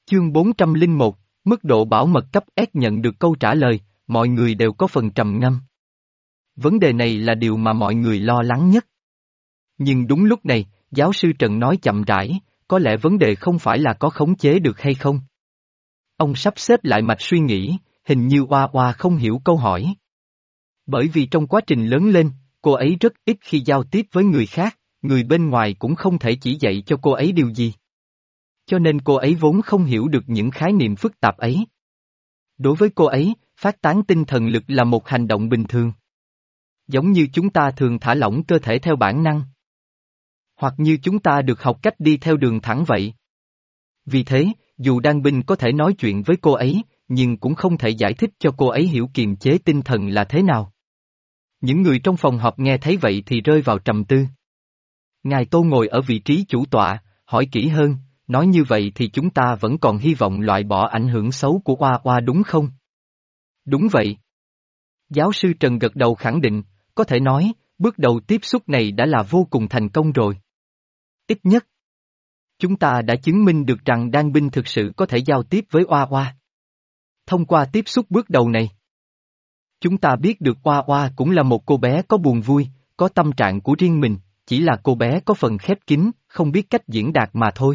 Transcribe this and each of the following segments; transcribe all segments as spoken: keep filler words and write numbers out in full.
Chương bốn trăm lẻ một, mức độ bảo mật cấp S nhận được câu trả lời, mọi người đều có phần trầm ngâm. Vấn đề này là điều mà mọi người lo lắng nhất. Nhưng đúng lúc này, giáo sư Trần nói chậm rãi, có lẽ vấn đề không phải là có khống chế được hay không. Ông sắp xếp lại mạch suy nghĩ, hình như Oa Oa không hiểu câu hỏi. Bởi vì trong quá trình lớn lên, cô ấy rất ít khi giao tiếp với người khác, người bên ngoài cũng không thể chỉ dạy cho cô ấy điều gì. Cho nên cô ấy vốn không hiểu được những khái niệm phức tạp ấy. Đối với cô ấy, phát tán tinh thần lực là một hành động bình thường. Giống như chúng ta thường thả lỏng cơ thể theo bản năng. Hoặc như chúng ta được học cách đi theo đường thẳng vậy. Vì thế, dù Đan Binh có thể nói chuyện với cô ấy, nhưng cũng không thể giải thích cho cô ấy hiểu kiềm chế tinh thần là thế nào. Những người trong phòng họp nghe thấy vậy thì rơi vào trầm tư. Ngài Tô ngồi ở vị trí chủ tọa, hỏi kỹ hơn, nói như vậy thì chúng ta vẫn còn hy vọng loại bỏ ảnh hưởng xấu của Oa Oa đúng không? Đúng vậy. Giáo sư Trần gật đầu khẳng định, có thể nói, bước đầu tiếp xúc này đã là vô cùng thành công rồi. Ít nhất, chúng ta đã chứng minh được rằng Đan Binh thực sự có thể giao tiếp với Oa Oa. Thông qua tiếp xúc bước đầu này, chúng ta biết được Oa Oa cũng là một cô bé có buồn vui, có tâm trạng của riêng mình, chỉ là cô bé có phần khép kín, không biết cách diễn đạt mà thôi.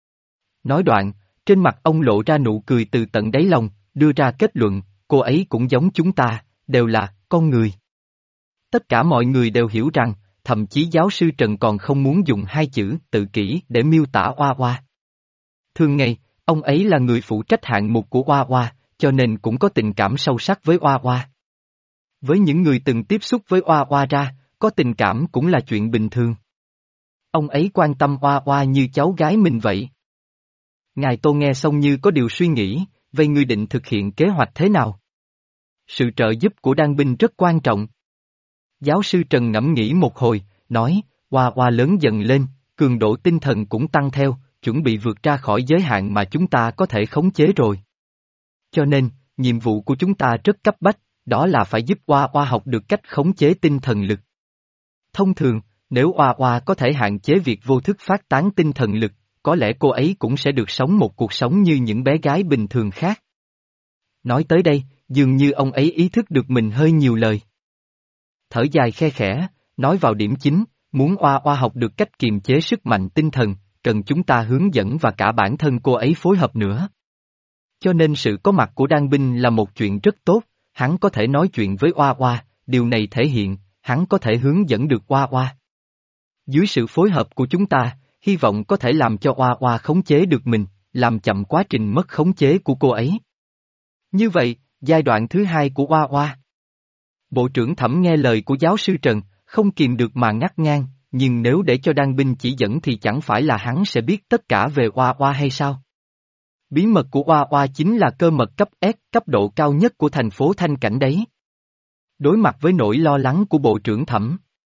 Nói đoạn, trên mặt ông lộ ra nụ cười từ tận đáy lòng, đưa ra kết luận, cô ấy cũng giống chúng ta, đều là con người. Tất cả mọi người đều hiểu rằng, thậm chí giáo sư Trần còn không muốn dùng hai chữ tự kỷ để miêu tả Oa Oa. Thường ngày, ông ấy là người phụ trách hạng mục của Oa Oa, cho nên cũng có tình cảm sâu sắc với Oa Oa. Với những người từng tiếp xúc với Oa Oa ra, có tình cảm cũng là chuyện bình thường. Ông ấy quan tâm Oa Oa như cháu gái mình vậy. Ngài Tô nghe xong như có điều suy nghĩ, vậy ngươi định thực hiện kế hoạch thế nào? Sự trợ giúp của Đan Binh rất quan trọng. Giáo sư Trần ngẫm nghĩ một hồi, nói, Oa Oa lớn dần lên, cường độ tinh thần cũng tăng theo, chuẩn bị vượt ra khỏi giới hạn mà chúng ta có thể khống chế rồi. Cho nên, nhiệm vụ của chúng ta rất cấp bách, đó là phải giúp Oa Oa học được cách khống chế tinh thần lực. Thông thường, nếu Oa Oa có thể hạn chế việc vô thức phát tán tinh thần lực, có lẽ cô ấy cũng sẽ được sống một cuộc sống như những bé gái bình thường khác. Nói tới đây, dường như ông ấy ý thức được mình hơi nhiều lời. Thở dài khe khẽ, nói vào điểm chính, muốn Oa Oa học được cách kiềm chế sức mạnh tinh thần, cần chúng ta hướng dẫn và cả bản thân cô ấy phối hợp nữa. Cho nên sự có mặt của Đan Binh là một chuyện rất tốt, hắn có thể nói chuyện với Oa Oa, điều này thể hiện, hắn có thể hướng dẫn được Oa Oa. Dưới sự phối hợp của chúng ta, hy vọng có thể làm cho Oa Oa khống chế được mình, làm chậm quá trình mất khống chế của cô ấy. Như vậy, giai đoạn thứ hai của Oa Oa. Bộ trưởng Thẩm nghe lời của giáo sư Trần, không kìm được mà ngắt ngang, nhưng nếu để cho Đan Binh chỉ dẫn thì chẳng phải là hắn sẽ biết tất cả về Oa Oa hay sao? Bí mật của Oa Oa chính là cơ mật cấp S, cấp độ cao nhất của thành phố Thanh Cảnh đấy. Đối mặt với nỗi lo lắng của Bộ trưởng Thẩm,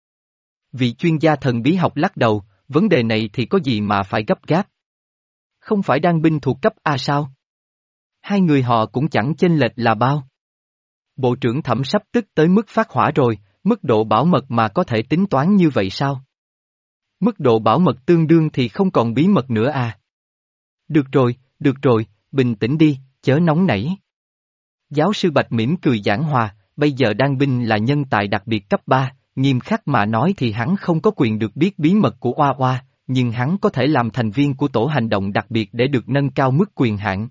vị chuyên gia thần bí học lắc đầu, vấn đề này thì có gì mà phải gấp gáp. Không phải Đan Binh thuộc cấp A sao? Hai người họ cũng chẳng chênh lệch là bao. Bộ trưởng Thẩm sắp tức tới mức phát hỏa rồi, mức độ bảo mật mà có thể tính toán như vậy sao? Mức độ bảo mật tương đương thì không còn bí mật nữa à? Được rồi, được rồi, bình tĩnh đi, chớ nóng nảy. Giáo sư Bạch mỉm cười giảng hòa, bây giờ Đan Binh là nhân tài đặc biệt cấp ba, nghiêm khắc mà nói thì hắn không có quyền được biết bí mật của Oa Oa, nhưng hắn có thể làm thành viên của tổ hành động đặc biệt để được nâng cao mức quyền hạn.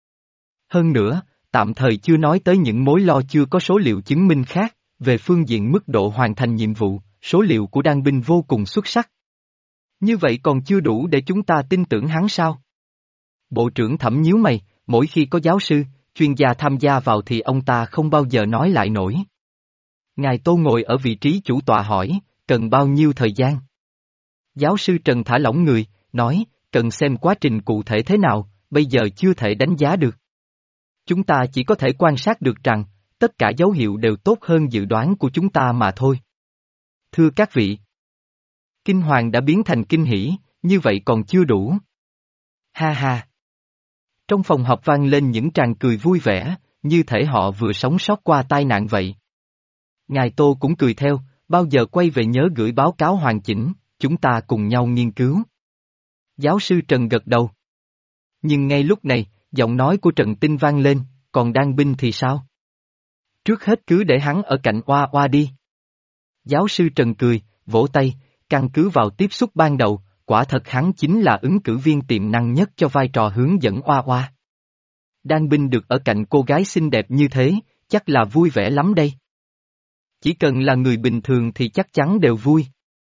Hơn nữa, tạm thời chưa nói tới những mối lo chưa có số liệu chứng minh khác, về phương diện mức độ hoàn thành nhiệm vụ, số liệu của Đan Binh vô cùng xuất sắc. Như vậy còn chưa đủ để chúng ta tin tưởng hắn sao? Bộ trưởng Thẩm nhíu mày, mỗi khi có giáo sư, chuyên gia tham gia vào thì ông ta không bao giờ nói lại nổi. Ngài Tô ngồi ở vị trí chủ tọa hỏi, cần bao nhiêu thời gian? Giáo sư Trần thả lỏng người, nói, cần xem quá trình cụ thể thế nào, bây giờ chưa thể đánh giá được. Chúng ta chỉ có thể quan sát được rằng, tất cả dấu hiệu đều tốt hơn dự đoán của chúng ta mà thôi. Thưa các vị, kinh hoàng đã biến thành kinh hỉ, như vậy còn chưa đủ. Ha ha. Trong phòng họp vang lên những tràng cười vui vẻ, như thể họ vừa sống sót qua tai nạn vậy. Ngài Tô cũng cười theo, bao giờ quay về nhớ gửi báo cáo hoàn chỉnh, chúng ta cùng nhau nghiên cứu. Giáo sư Trần gật đầu. Nhưng ngay lúc này, Giọng nói của Trần Tinh vang lên, còn Đan Binh thì sao? Trước hết cứ để hắn ở cạnh Oa Oa đi. Giáo sư Trần cười, vỗ tay, căn cứ vào tiếp xúc ban đầu, quả thật hắn chính là ứng cử viên tiềm năng nhất cho vai trò hướng dẫn Oa Oa. Đan Binh được ở cạnh cô gái xinh đẹp như thế, chắc là vui vẻ lắm đây. Chỉ cần là người bình thường thì chắc chắn đều vui.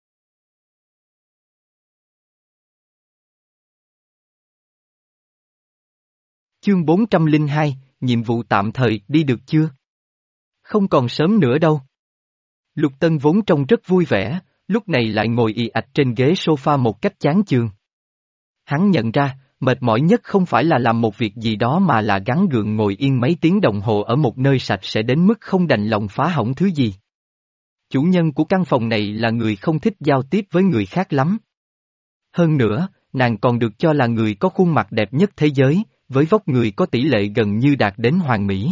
Chương bốn trăm lẻ hai, nhiệm vụ tạm thời đi được chưa? Không còn sớm nữa đâu. Lục Tân vốn trông rất vui vẻ, lúc này lại ngồi ì ạch trên ghế sofa một cách chán chường. Hắn nhận ra, mệt mỏi nhất không phải là làm một việc gì đó mà là gắng gượng ngồi yên mấy tiếng đồng hồ ở một nơi sạch sẽ đến mức không đành lòng phá hỏng thứ gì. Chủ nhân của căn phòng này là người không thích giao tiếp với người khác lắm. Hơn nữa, nàng còn được cho là người có khuôn mặt đẹp nhất thế giới, với vóc người có tỷ lệ gần như đạt đến hoàn mỹ.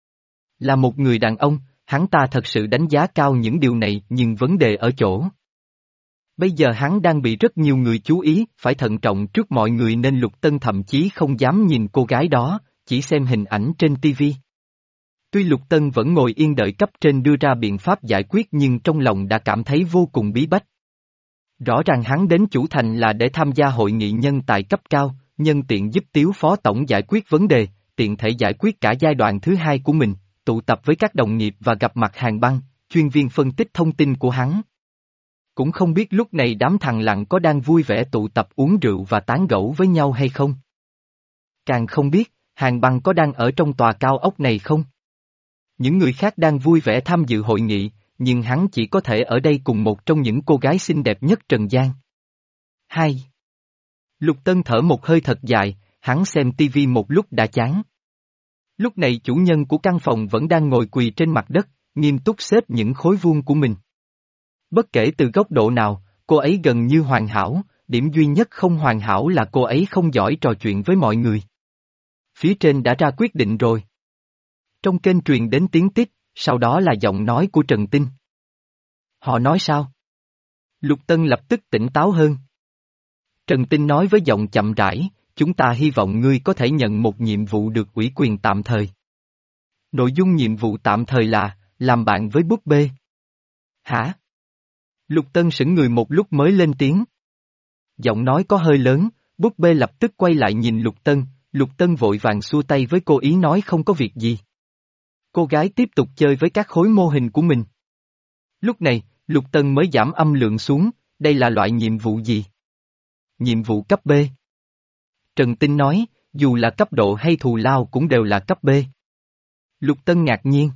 Là một người đàn ông, hắn ta thật sự đánh giá cao những điều này, nhưng vấn đề ở chỗ. Bây giờ hắn đang bị rất nhiều người chú ý, phải thận trọng trước mọi người nên Lục Tân thậm chí không dám nhìn cô gái đó, chỉ xem hình ảnh trên ti vi. Tuy Lục Tân vẫn ngồi yên đợi cấp trên đưa ra biện pháp giải quyết nhưng trong lòng đã cảm thấy vô cùng bí bách. Rõ ràng hắn đến chủ thành là để tham gia hội nghị nhân tài cấp cao, nhân tiện giúp Tiếu Phó Tổng giải quyết vấn đề, tiện thể giải quyết cả giai đoạn thứ hai của mình, tụ tập với các đồng nghiệp và gặp mặt Hàn Băng, chuyên viên phân tích thông tin của hắn. Cũng không biết lúc này đám thằng lặng có đang vui vẻ tụ tập uống rượu và tán gẫu với nhau hay không. Càng không biết, Hàn Băng có đang ở trong tòa cao ốc này không? Những người khác đang vui vẻ tham dự hội nghị, nhưng hắn chỉ có thể ở đây cùng một trong những cô gái xinh đẹp nhất trần gian. Hai. Lục Tân thở một hơi thật dài, hắn xem tivi một lúc đã chán. Lúc này chủ nhân của căn phòng vẫn đang ngồi quỳ trên mặt đất, nghiêm túc xếp những khối vuông của mình. Bất kể từ góc độ nào, cô ấy gần như hoàn hảo, điểm duy nhất không hoàn hảo là cô ấy không giỏi trò chuyện với mọi người. Phía trên đã ra quyết định rồi. Trong kênh truyền đến tiếng tít, sau đó là giọng nói của Trần Tinh. Họ nói sao? Lục Tân lập tức tỉnh táo hơn. Trần Tinh nói với giọng chậm rãi, chúng ta hy vọng ngươi có thể nhận một nhiệm vụ được ủy quyền tạm thời. Nội dung nhiệm vụ tạm thời là, làm bạn với búp bê. Hả? Lục Tân sững người một lúc mới lên tiếng. Giọng nói có hơi lớn, búp bê lập tức quay lại nhìn Lục Tân, Lục Tân vội vàng xua tay với cô ý nói không có việc gì. Cô gái tiếp tục chơi với các khối mô hình của mình. Lúc này, Lục Tân mới giảm âm lượng xuống, đây là loại nhiệm vụ gì? Nhiệm vụ cấp B. Trần Tinh nói, dù là cấp độ hay thù lao cũng đều là cấp B. Lục Tân ngạc nhiên.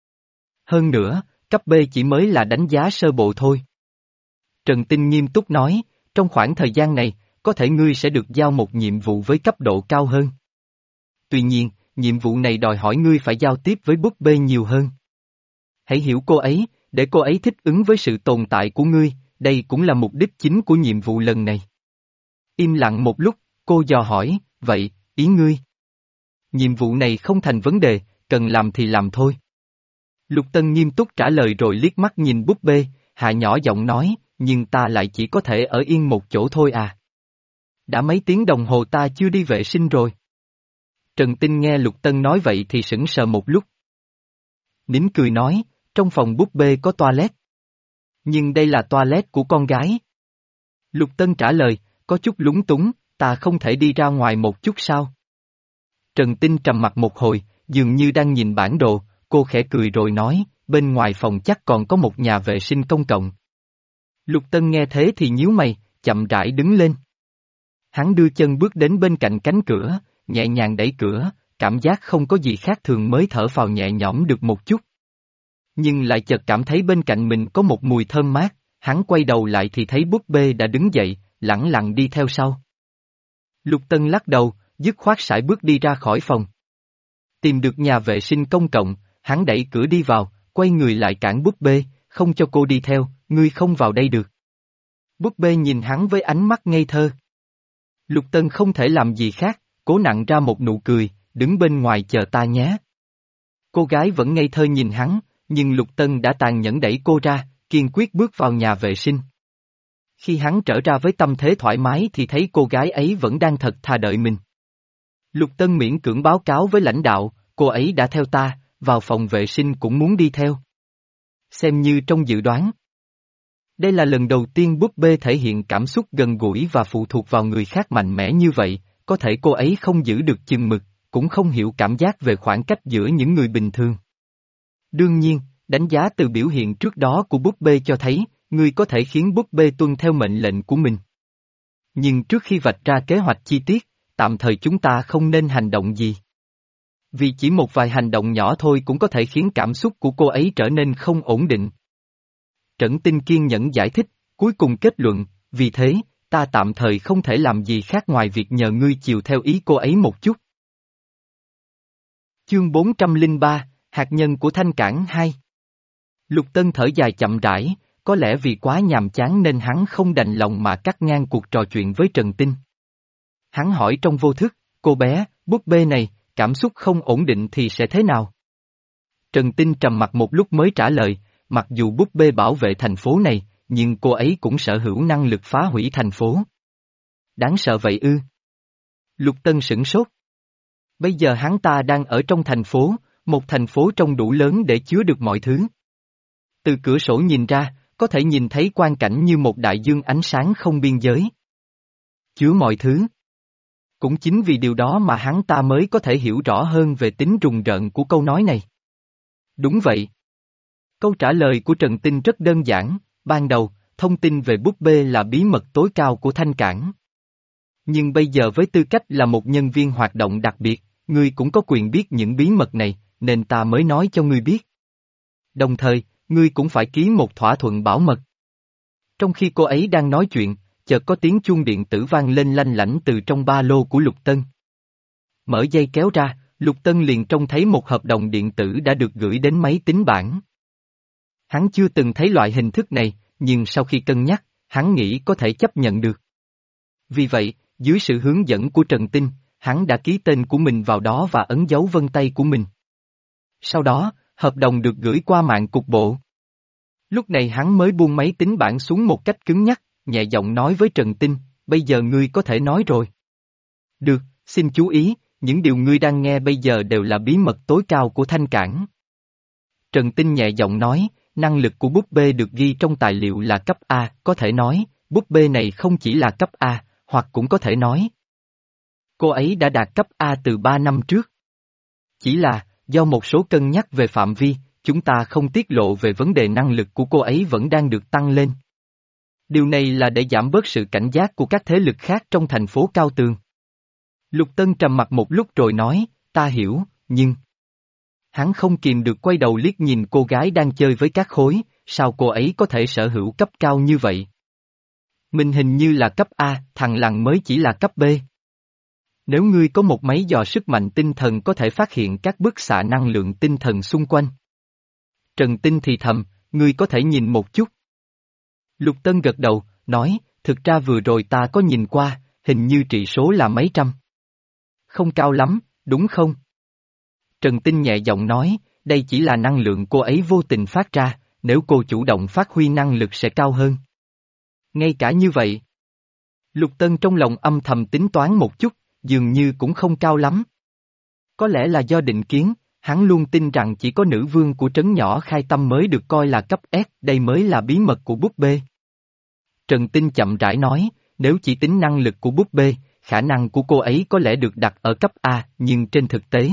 Hơn nữa, cấp B chỉ mới là đánh giá sơ bộ thôi. Trần Tinh nghiêm túc nói, trong khoảng thời gian này, có thể ngươi sẽ được giao một nhiệm vụ với cấp độ cao hơn. Tuy nhiên, nhiệm vụ này đòi hỏi ngươi phải giao tiếp với búp bê nhiều hơn. Hãy hiểu cô ấy, để cô ấy thích ứng với sự tồn tại của ngươi, đây cũng là mục đích chính của nhiệm vụ lần này. Im lặng một lúc, cô dò hỏi, vậy, ý ngươi? Nhiệm vụ này không thành vấn đề, cần làm thì làm thôi. Lục Tân nghiêm túc trả lời rồi liếc mắt nhìn búp bê, hạ nhỏ giọng nói, nhưng ta lại chỉ có thể ở yên một chỗ thôi à. Đã mấy tiếng đồng hồ ta chưa đi vệ sinh rồi. Trần Tinh nghe Lục Tân nói vậy thì sững sờ một lúc. Nín cười nói, trong phòng búp bê có toilet. Nhưng đây là toilet của con gái. Lục Tân trả lời, có chút lúng túng, ta không thể đi ra ngoài một chút sao? Trần Tinh trầm mặt một hồi, dường như đang nhìn bản đồ, cô khẽ cười rồi nói, bên ngoài phòng chắc còn có một nhà vệ sinh công cộng. Lục Tân nghe thế thì nhíu mày, chậm rãi đứng lên. Hắn đưa chân bước đến bên cạnh cánh cửa, nhẹ nhàng đẩy cửa, cảm giác không có gì khác thường mới thở phào nhẹ nhõm được một chút. Nhưng lại chợt cảm thấy bên cạnh mình có một mùi thơm mát, hắn quay đầu lại thì thấy búp bê đã đứng dậy, lẳng lặng đi theo sau. Lục Tân lắc đầu, dứt khoát sải bước đi ra khỏi phòng. Tìm được nhà vệ sinh công cộng, hắn đẩy cửa đi vào, quay người lại cản búp bê, không cho cô đi theo, ngươi không vào đây được. Búp bê nhìn hắn với ánh mắt ngây thơ. Lục Tân không thể làm gì khác, cố nặn ra một nụ cười, đứng bên ngoài chờ ta nhé. Cô gái vẫn ngây thơ nhìn hắn, nhưng Lục Tân đã tàn nhẫn đẩy cô ra, kiên quyết bước vào nhà vệ sinh. Khi hắn trở ra với tâm thế thoải mái thì thấy cô gái ấy vẫn đang thật thà đợi mình. Lục Tân miễn cưỡng báo cáo với lãnh đạo, cô ấy đã theo ta, vào phòng vệ sinh cũng muốn đi theo. Xem như trong dự đoán. Đây là lần đầu tiên búp bê thể hiện cảm xúc gần gũi và phụ thuộc vào người khác mạnh mẽ như vậy, có thể cô ấy không giữ được chừng mực, cũng không hiểu cảm giác về khoảng cách giữa những người bình thường. Đương nhiên, đánh giá từ biểu hiện trước đó của búp bê cho thấy, ngươi có thể khiến búp bê tuân theo mệnh lệnh của mình. Nhưng trước khi vạch ra kế hoạch chi tiết, tạm thời chúng ta không nên hành động gì. Vì chỉ một vài hành động nhỏ thôi cũng có thể khiến cảm xúc của cô ấy trở nên không ổn định. Trấn Tinh kiên nhẫn giải thích, cuối cùng kết luận, vì thế, ta tạm thời không thể làm gì khác ngoài việc nhờ ngươi chiều theo ý cô ấy một chút. Chương bốn trăm lẻ ba, Hạt nhân của Thanh Cảng hai. Lục Tân thở dài chậm rãi, có lẽ vì quá nhàm chán nên hắn không đành lòng mà cắt ngang cuộc trò chuyện với Trần Tinh. Hắn hỏi trong vô thức, cô bé, búp bê này, cảm xúc không ổn định thì sẽ thế nào? Trần Tinh trầm mặt một lúc mới trả lời, mặc dù búp bê bảo vệ thành phố này, nhưng cô ấy cũng sở hữu năng lực phá hủy thành phố. Đáng sợ vậy ư? Lục Tân sửng sốt. Bây giờ hắn ta đang ở trong thành phố, một thành phố trông đủ lớn để chứa được mọi thứ. Từ cửa sổ nhìn ra, có thể nhìn thấy quang cảnh như một đại dương ánh sáng không biên giới. Chứa mọi thứ. Cũng chính vì điều đó mà hắn ta mới có thể hiểu rõ hơn về tính rùng rợn của câu nói này. Đúng vậy. Câu trả lời của Trần Tinh rất đơn giản, ban đầu, thông tin về búp bê là bí mật tối cao của Thanh Cảng. Nhưng bây giờ với tư cách là một nhân viên hoạt động đặc biệt, ngươi cũng có quyền biết những bí mật này, nên ta mới nói cho ngươi biết. Đồng thời, ngươi cũng phải ký một thỏa thuận bảo mật. Trong khi cô ấy đang nói chuyện, chợt có tiếng chuông điện tử vang lên lanh lảnh từ trong ba lô của Lục Tân. Mở dây kéo ra, Lục Tân liền trông thấy một hợp đồng điện tử đã được gửi đến máy tính bảng. Hắn chưa từng thấy loại hình thức này, nhưng sau khi cân nhắc, hắn nghĩ có thể chấp nhận được. Vì vậy, dưới sự hướng dẫn của Trần Tinh, hắn đã ký tên của mình vào đó và ấn dấu vân tay của mình. Sau đó, hợp đồng được gửi qua mạng cục bộ. Lúc này hắn mới buông máy tính bảng xuống một cách cứng nhắc, nhẹ giọng nói với Trần Tinh, bây giờ ngươi có thể nói rồi. Được, xin chú ý, những điều ngươi đang nghe bây giờ đều là bí mật tối cao của Thanh Cảng. Trần Tinh nhẹ giọng nói, năng lực của búp bê được ghi trong tài liệu là cấp A, có thể nói, búp bê này không chỉ là cấp A, hoặc cũng có thể nói. Cô ấy đã đạt cấp A từ ba năm trước. Chỉ là, do một số cân nhắc về phạm vi, chúng ta không tiết lộ về vấn đề năng lực của cô ấy vẫn đang được tăng lên. Điều này là để giảm bớt sự cảnh giác của các thế lực khác trong thành phố Cao Tường. Lục Tân trầm mặt một lúc rồi nói, ta hiểu, nhưng... Hắn không kìm được quay đầu liếc nhìn cô gái đang chơi với các khối, sao cô ấy có thể sở hữu cấp cao như vậy? Mình hình như là cấp A, thằng Lằn mới chỉ là cấp B. Nếu ngươi có một máy dò sức mạnh tinh thần có thể phát hiện các bức xạ năng lượng tinh thần xung quanh. Trần Tinh thì thầm, ngươi có thể nhìn một chút. Lục Tân gật đầu, nói, thực ra vừa rồi ta có nhìn qua, hình như trị số là mấy trăm. Không cao lắm, đúng không? Trần Tinh nhẹ giọng nói, đây chỉ là năng lượng cô ấy vô tình phát ra, nếu cô chủ động phát huy năng lực sẽ cao hơn. Ngay cả như vậy. Lục Tân trong lòng âm thầm tính toán một chút, dường như cũng không cao lắm. Có lẽ là do định kiến, hắn luôn tin rằng chỉ có nữ vương của trấn nhỏ Khai Tâm mới được coi là cấp S, đây mới là bí mật của búp bê. Trần Tinh chậm rãi nói, nếu chỉ tính năng lực của búp bê, khả năng của cô ấy có lẽ được đặt ở cấp A, nhưng trên thực tế,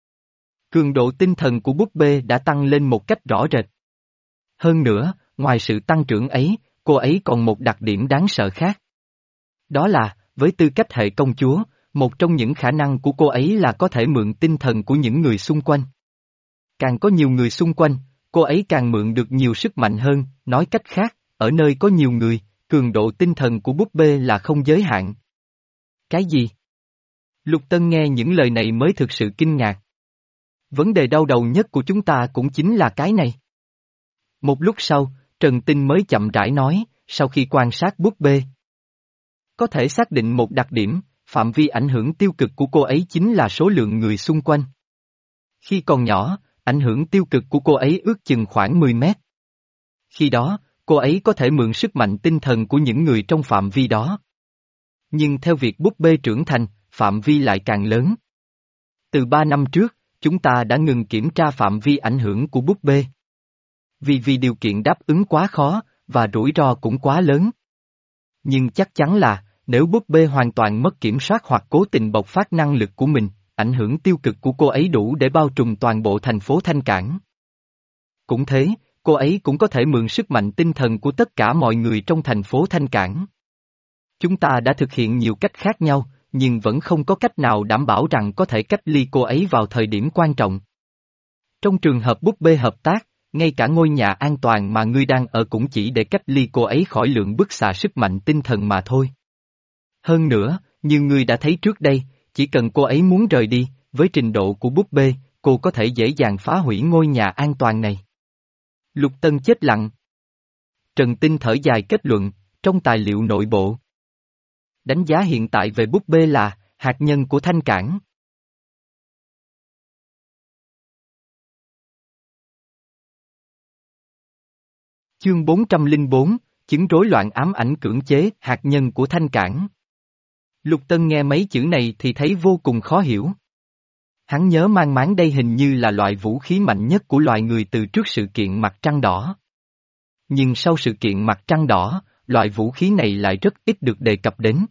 cường độ tinh thần của búp bê đã tăng lên một cách rõ rệt. Hơn nữa, ngoài sự tăng trưởng ấy, cô ấy còn một đặc điểm đáng sợ khác. Đó là, với tư cách hệ công chúa, một trong những khả năng của cô ấy là có thể mượn tinh thần của những người xung quanh. Càng có nhiều người xung quanh, cô ấy càng mượn được nhiều sức mạnh hơn, nói cách khác, ở nơi có nhiều người, cường độ tinh thần của búp bê là không giới hạn. Cái gì? Lục Tân nghe những lời này mới thực sự kinh ngạc. Vấn đề đau đầu nhất của chúng ta cũng chính là cái này. Một lúc sau, Trần Tinh mới chậm rãi nói, sau khi quan sát búp bê, có thể xác định một đặc điểm, phạm vi ảnh hưởng tiêu cực của cô ấy chính là số lượng người xung quanh. Khi còn nhỏ, ảnh hưởng tiêu cực của cô ấy ước chừng khoảng mười mét. Khi đó, cô ấy có thể mượn sức mạnh tinh thần của những người trong phạm vi đó. Nhưng theo việc búp bê trưởng thành, phạm vi lại càng lớn. Từ ba năm trước, chúng ta đã ngừng kiểm tra phạm vi ảnh hưởng của búp bê. Vì vì điều kiện đáp ứng quá khó, và rủi ro cũng quá lớn. Nhưng chắc chắn là, nếu búp bê hoàn toàn mất kiểm soát hoặc cố tình bộc phát năng lực của mình, ảnh hưởng tiêu cực của cô ấy đủ để bao trùm toàn bộ thành phố Thanh Cảng. Cũng thế, cô ấy cũng có thể mượn sức mạnh tinh thần của tất cả mọi người trong thành phố Thanh Cảng. Chúng ta đã thực hiện nhiều cách khác nhau, nhưng vẫn không có cách nào đảm bảo rằng có thể cách ly cô ấy vào thời điểm quan trọng. Trong trường hợp búp bê hợp tác, ngay cả ngôi nhà an toàn mà ngươi đang ở cũng chỉ để cách ly cô ấy khỏi lượng bức xạ sức mạnh tinh thần mà thôi. Hơn nữa, như ngươi đã thấy trước đây, chỉ cần cô ấy muốn rời đi, với trình độ của búp bê, cô có thể dễ dàng phá hủy ngôi nhà an toàn này. Lục Tân chết lặng. Trần Tinh thở dài kết luận, trong tài liệu nội bộ. Đánh giá hiện tại về búp bê là, hạt nhân của Thanh Cảng. Chương bốn trăm lẻ bốn, chứng rối loạn ám ảnh cưỡng chế, hạt nhân của Thanh Cảng. Lục Tân nghe mấy chữ này thì thấy vô cùng khó hiểu. Hắn nhớ mang máng đây hình như là loại vũ khí mạnh nhất của loài người từ trước sự kiện mặt trăng đỏ. Nhưng sau sự kiện mặt trăng đỏ, loại vũ khí này lại rất ít được đề cập đến.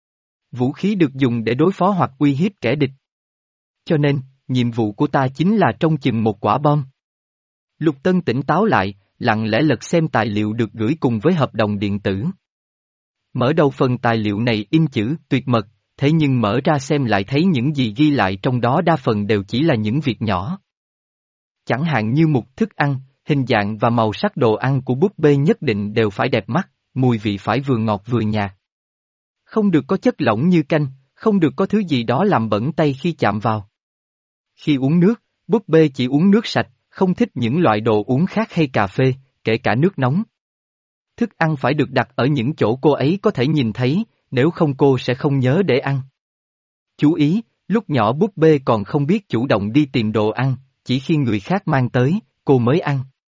Vũ khí được dùng để đối phó hoặc uy hiếp kẻ địch. Cho nên, nhiệm vụ của ta chính là trông chừng một quả bom. Lục Tân tỉnh táo lại, lặng lẽ lật xem tài liệu được gửi cùng với hợp đồng điện tử. Mở đầu phần tài liệu này in chữ tuyệt mật, thế nhưng mở ra xem lại thấy những gì ghi lại trong đó đa phần đều chỉ là những việc nhỏ. Chẳng hạn như mục thức ăn, hình dạng và màu sắc đồ ăn của búp bê nhất định đều phải đẹp mắt, mùi vị phải vừa ngọt vừa nhạt. Không được có chất lỏng như canh, không được có thứ gì đó làm bẩn tay khi chạm vào. Khi uống nước, búp bê chỉ uống nước sạch, không thích những loại đồ uống khác hay cà phê, kể cả nước nóng. Thức ăn phải được đặt ở những chỗ cô ấy có thể nhìn thấy, nếu không cô sẽ không nhớ để ăn. Chú ý, lúc nhỏ búp bê còn không biết chủ động đi tìm đồ ăn, chỉ khi người khác mang tới, cô mới ăn.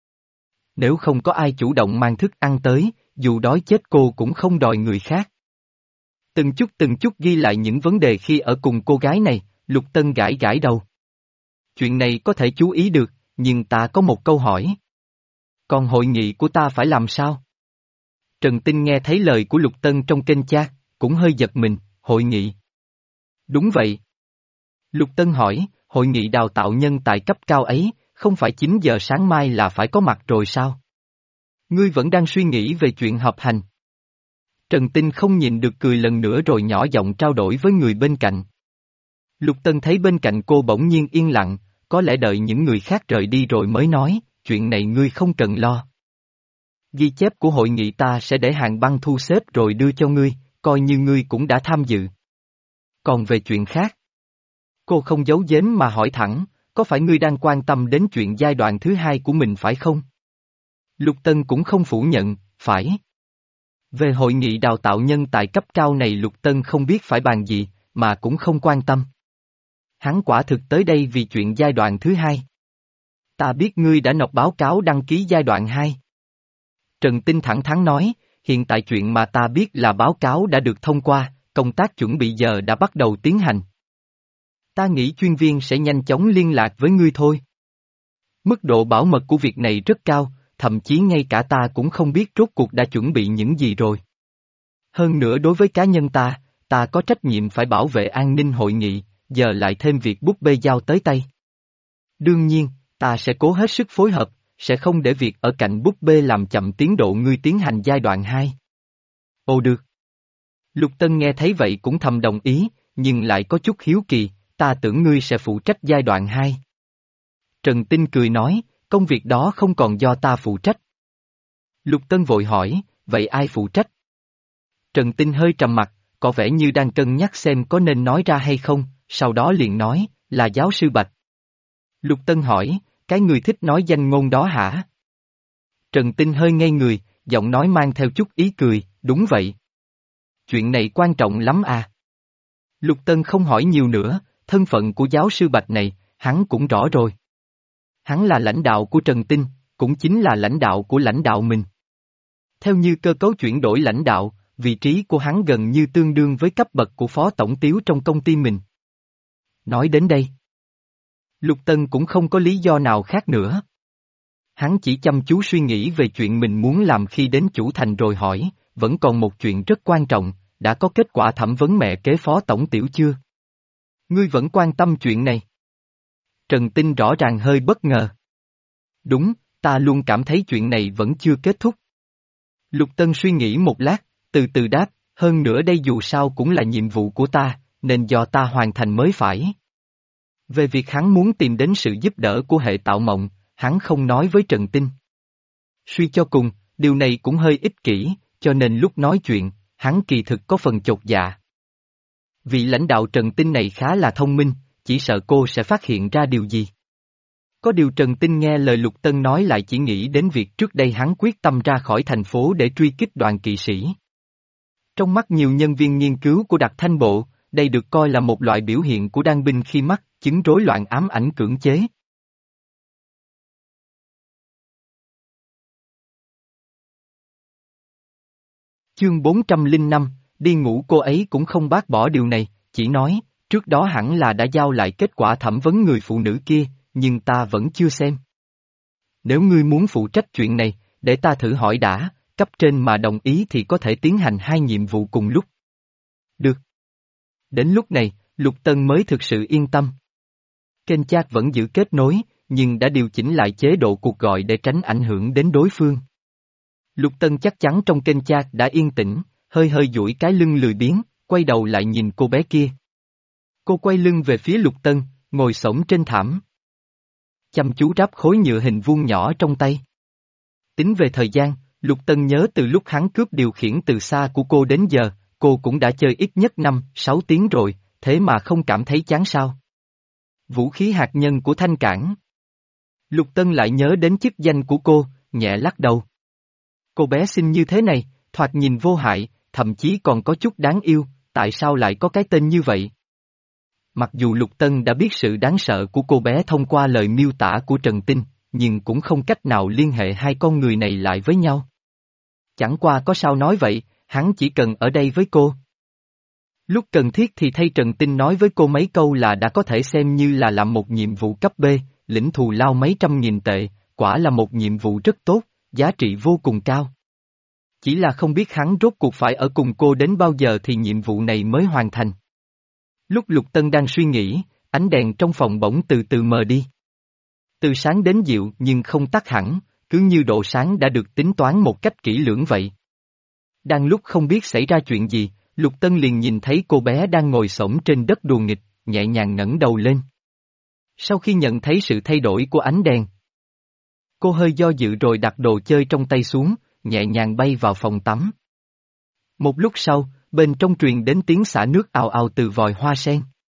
Nếu không có ai chủ động mang thức ăn tới, dù đói chết cô cũng không đòi người khác. Từng chút từng chút ghi lại những vấn đề khi ở cùng cô gái này, Lục Tân gãi gãi đầu. Chuyện này có thể chú ý được, nhưng ta có một câu hỏi. Còn hội nghị của ta phải làm sao? Trần Tinh nghe thấy lời của Lục Tân trong kênh chat, cũng hơi giật mình, hội nghị. Đúng vậy. Lục Tân hỏi, hội nghị đào tạo nhân tài cấp cao ấy, không phải chín giờ sáng mai là phải có mặt rồi sao? Ngươi vẫn đang suy nghĩ về chuyện họp hành. Trần Tinh không nhìn được cười lần nữa rồi nhỏ giọng trao đổi với người bên cạnh. Lục Tân thấy bên cạnh cô bỗng nhiên yên lặng, có lẽ đợi những người khác rời đi rồi mới nói, chuyện này ngươi không cần lo. Ghi chép của hội nghị ta sẽ để Hàng Băng thu xếp rồi đưa cho ngươi, coi như ngươi cũng đã tham dự. Còn về chuyện khác, cô không giấu giếm mà hỏi thẳng, có phải ngươi đang quan tâm đến chuyện giai đoạn thứ hai của mình phải không? Lục Tân cũng không phủ nhận, phải. Về hội nghị đào tạo nhân tài cấp cao này Lục Tân không biết phải bàn gì, mà cũng không quan tâm. Hắn quả thực tới đây vì chuyện giai đoạn thứ hai. Ta biết ngươi đã nộp báo cáo đăng ký giai đoạn hai. Trần Tinh thẳng thắn nói, hiện tại chuyện mà ta biết là báo cáo đã được thông qua, công tác chuẩn bị giờ đã bắt đầu tiến hành. Ta nghĩ chuyên viên sẽ nhanh chóng liên lạc với ngươi thôi. Mức độ bảo mật của việc này rất cao, thậm chí ngay cả ta cũng không biết rốt cuộc đã chuẩn bị những gì rồi. Hơn nữa đối với cá nhân ta, ta có trách nhiệm phải bảo vệ an ninh hội nghị, giờ lại thêm việc búp bê giao tới tay. Đương nhiên, ta sẽ cố hết sức phối hợp, sẽ không để việc ở cạnh búp bê làm chậm tiến độ ngươi tiến hành giai đoạn hai. Ồ được. Lục Tân nghe thấy vậy cũng thầm đồng ý, nhưng lại có chút hiếu kỳ, ta tưởng ngươi sẽ phụ trách giai đoạn hai. Trần Tinh cười nói, công việc đó không còn do ta phụ trách. Lục Tân vội hỏi, vậy ai phụ trách? Trần Tinh hơi trầm mặt, có vẻ như đang cân nhắc xem có nên nói ra hay không, sau đó liền nói, là giáo sư Bạch. Lục Tân hỏi, cái người thích nói danh ngôn đó hả? Trần Tinh hơi ngây người, giọng nói mang theo chút ý cười, đúng vậy. Chuyện này quan trọng lắm à. Lục Tân không hỏi nhiều nữa, thân phận của giáo sư Bạch này, hắn cũng rõ rồi. Hắn là lãnh đạo của Trần Tinh, cũng chính là lãnh đạo của lãnh đạo mình. Theo như cơ cấu chuyển đổi lãnh đạo, vị trí của hắn gần như tương đương với cấp bậc của phó tổng tiếu trong công ty mình. Nói đến đây, Lục Tân cũng không có lý do nào khác nữa. Hắn chỉ chăm chú suy nghĩ về chuyện mình muốn làm khi đến chủ thành rồi hỏi, vẫn còn một chuyện rất quan trọng, đã có kết quả thẩm vấn mẹ kế phó tổng tiểu chưa? Ngươi vẫn quan tâm chuyện này? Trần Tinh rõ ràng hơi bất ngờ. Đúng, ta luôn cảm thấy chuyện này vẫn chưa kết thúc. Lục Tân suy nghĩ một lát, từ từ đáp, hơn nữa đây dù sao cũng là nhiệm vụ của ta, nên do ta hoàn thành mới phải. Về việc hắn muốn tìm đến sự giúp đỡ của hệ tạo mộng, hắn không nói với Trần Tinh. Suy cho cùng, điều này cũng hơi ích kỷ, cho nên lúc nói chuyện, hắn kỳ thực có phần chột dạ. Vị lãnh đạo Trần Tinh này khá là thông minh, chỉ sợ cô sẽ phát hiện ra điều gì. Có điều Trần Tinh nghe lời Lục Tân nói lại chỉ nghĩ đến việc trước đây hắn quyết tâm ra khỏi thành phố để truy kích đoàn kỵ sĩ. Trong mắt nhiều nhân viên nghiên cứu của Đặc Thanh Bộ, đây được coi là một loại biểu hiện của đan binh khi mắc chứng rối loạn ám ảnh cưỡng chế. Chương bốn trăm lẻ năm, đi ngủ cô ấy cũng không bác bỏ điều này, chỉ nói, trước đó hẳn là đã giao lại kết quả thẩm vấn người phụ nữ kia, nhưng ta vẫn chưa xem. Nếu ngươi muốn phụ trách chuyện này, để ta thử hỏi đã, cấp trên mà đồng ý thì có thể tiến hành hai nhiệm vụ cùng lúc. Được. Đến lúc này, Lục Tân mới thực sự yên tâm. Kênh chat vẫn giữ kết nối, nhưng đã điều chỉnh lại chế độ cuộc gọi để tránh ảnh hưởng đến đối phương. Lục Tân chắc chắn trong kênh chat đã yên tĩnh, hơi hơi duỗi cái lưng lười biếng, quay đầu lại nhìn cô bé kia. Cô quay lưng về phía Lục Tân, ngồi xổm trên thảm. Chăm chú ráp khối nhựa hình vuông nhỏ trong tay. Tính về thời gian, Lục Tân nhớ từ lúc hắn cướp điều khiển từ xa của cô đến giờ, cô cũng đã chơi ít nhất năm, sáu tiếng rồi, thế mà không cảm thấy chán sao. Vũ khí hạt nhân của Thanh Cảng. Lục Tân lại nhớ đến chức danh của cô, nhẹ lắc đầu. Cô bé xinh như thế này, thoạt nhìn vô hại, thậm chí còn có chút đáng yêu, tại sao lại có cái tên như vậy? Mặc dù Lục Tân đã biết sự đáng sợ của cô bé thông qua lời miêu tả của Trần Tinh, nhưng cũng không cách nào liên hệ hai con người này lại với nhau. Chẳng qua có sao nói vậy, hắn chỉ cần ở đây với cô. Lúc cần thiết thì thay Trần Tinh nói với cô mấy câu là đã có thể xem như là làm một nhiệm vụ cấp B, lĩnh thù lao mấy trăm nghìn tệ, quả là một nhiệm vụ rất tốt, giá trị vô cùng cao. Chỉ là không biết hắn rốt cuộc phải ở cùng cô đến bao giờ thì nhiệm vụ này mới hoàn thành. Lúc Lục Tân đang suy nghĩ, ánh đèn trong phòng bỗng từ từ mờ đi. Từ sáng đến dịu nhưng không tắt hẳn, cứ như độ sáng đã được tính toán một cách kỹ lưỡng vậy. Đang lúc không biết xảy ra chuyện gì, Lục Tân liền nhìn thấy cô bé đang ngồi xổm trên đất đùa nghịch, nhẹ nhàng ngẩng đầu lên. Sau khi nhận thấy sự thay đổi của ánh đèn, cô hơi do dự rồi đặt đồ chơi trong tay xuống, nhẹ nhàng bay vào phòng tắm. Một lúc sau, bên trong truyền đến tiếng xả nước ào ào từ vòi hoa sen.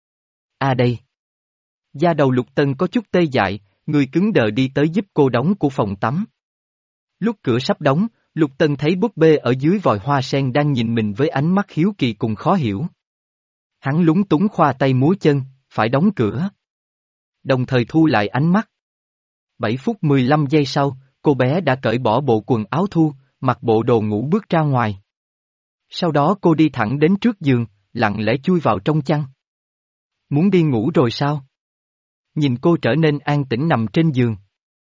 À đây! Da đầu Lục Tân có chút tê dại, người cứng đờ đi tới giúp cô đóng của phòng tắm. Lúc cửa sắp đóng, Lục Tân thấy búp bê ở dưới vòi hoa sen đang nhìn mình với ánh mắt hiếu kỳ cùng khó hiểu. Hắn lúng túng khoa tay múa chân, phải đóng cửa. Đồng thời thu lại ánh mắt. bảy phút mười lăm giây sau, cô bé đã cởi bỏ bộ quần áo thu, mặc bộ đồ ngủ bước ra ngoài. Sau đó cô đi thẳng đến trước giường, lặng lẽ chui vào trong chăn. Muốn đi ngủ rồi sao? Nhìn cô trở nên an tĩnh nằm trên giường.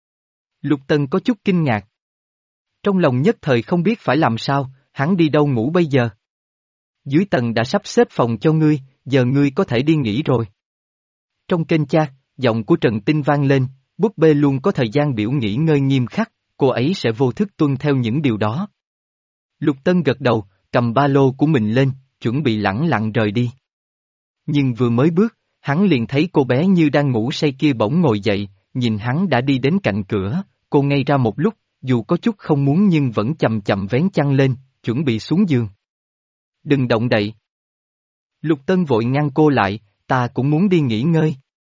Lục Tân có chút kinh ngạc. Trong lòng nhất thời không biết phải làm sao, hắn đi đâu ngủ bây giờ? Dưới tầng đã sắp xếp phòng cho ngươi, giờ ngươi có thể đi nghỉ rồi. Trong kênh chat, giọng của Trần Tinh vang lên, búp bê luôn có thời gian biểu nghỉ ngơi nghiêm khắc, cô ấy sẽ vô thức tuân theo những điều đó. Lục Tân gật đầu, cầm ba lô của mình lên, chuẩn bị lẳng lặng rời đi. Nhưng vừa mới bước, hắn liền thấy cô bé như đang ngủ say kia bỗng ngồi dậy, nhìn hắn đã đi đến cạnh cửa, cô ngây ra một lúc, dù có chút không muốn nhưng vẫn chậm chậm vén chăn lên, chuẩn bị xuống giường. Đừng động đậy. Lục Tân vội ngăn cô lại, ta cũng muốn đi nghỉ ngơi.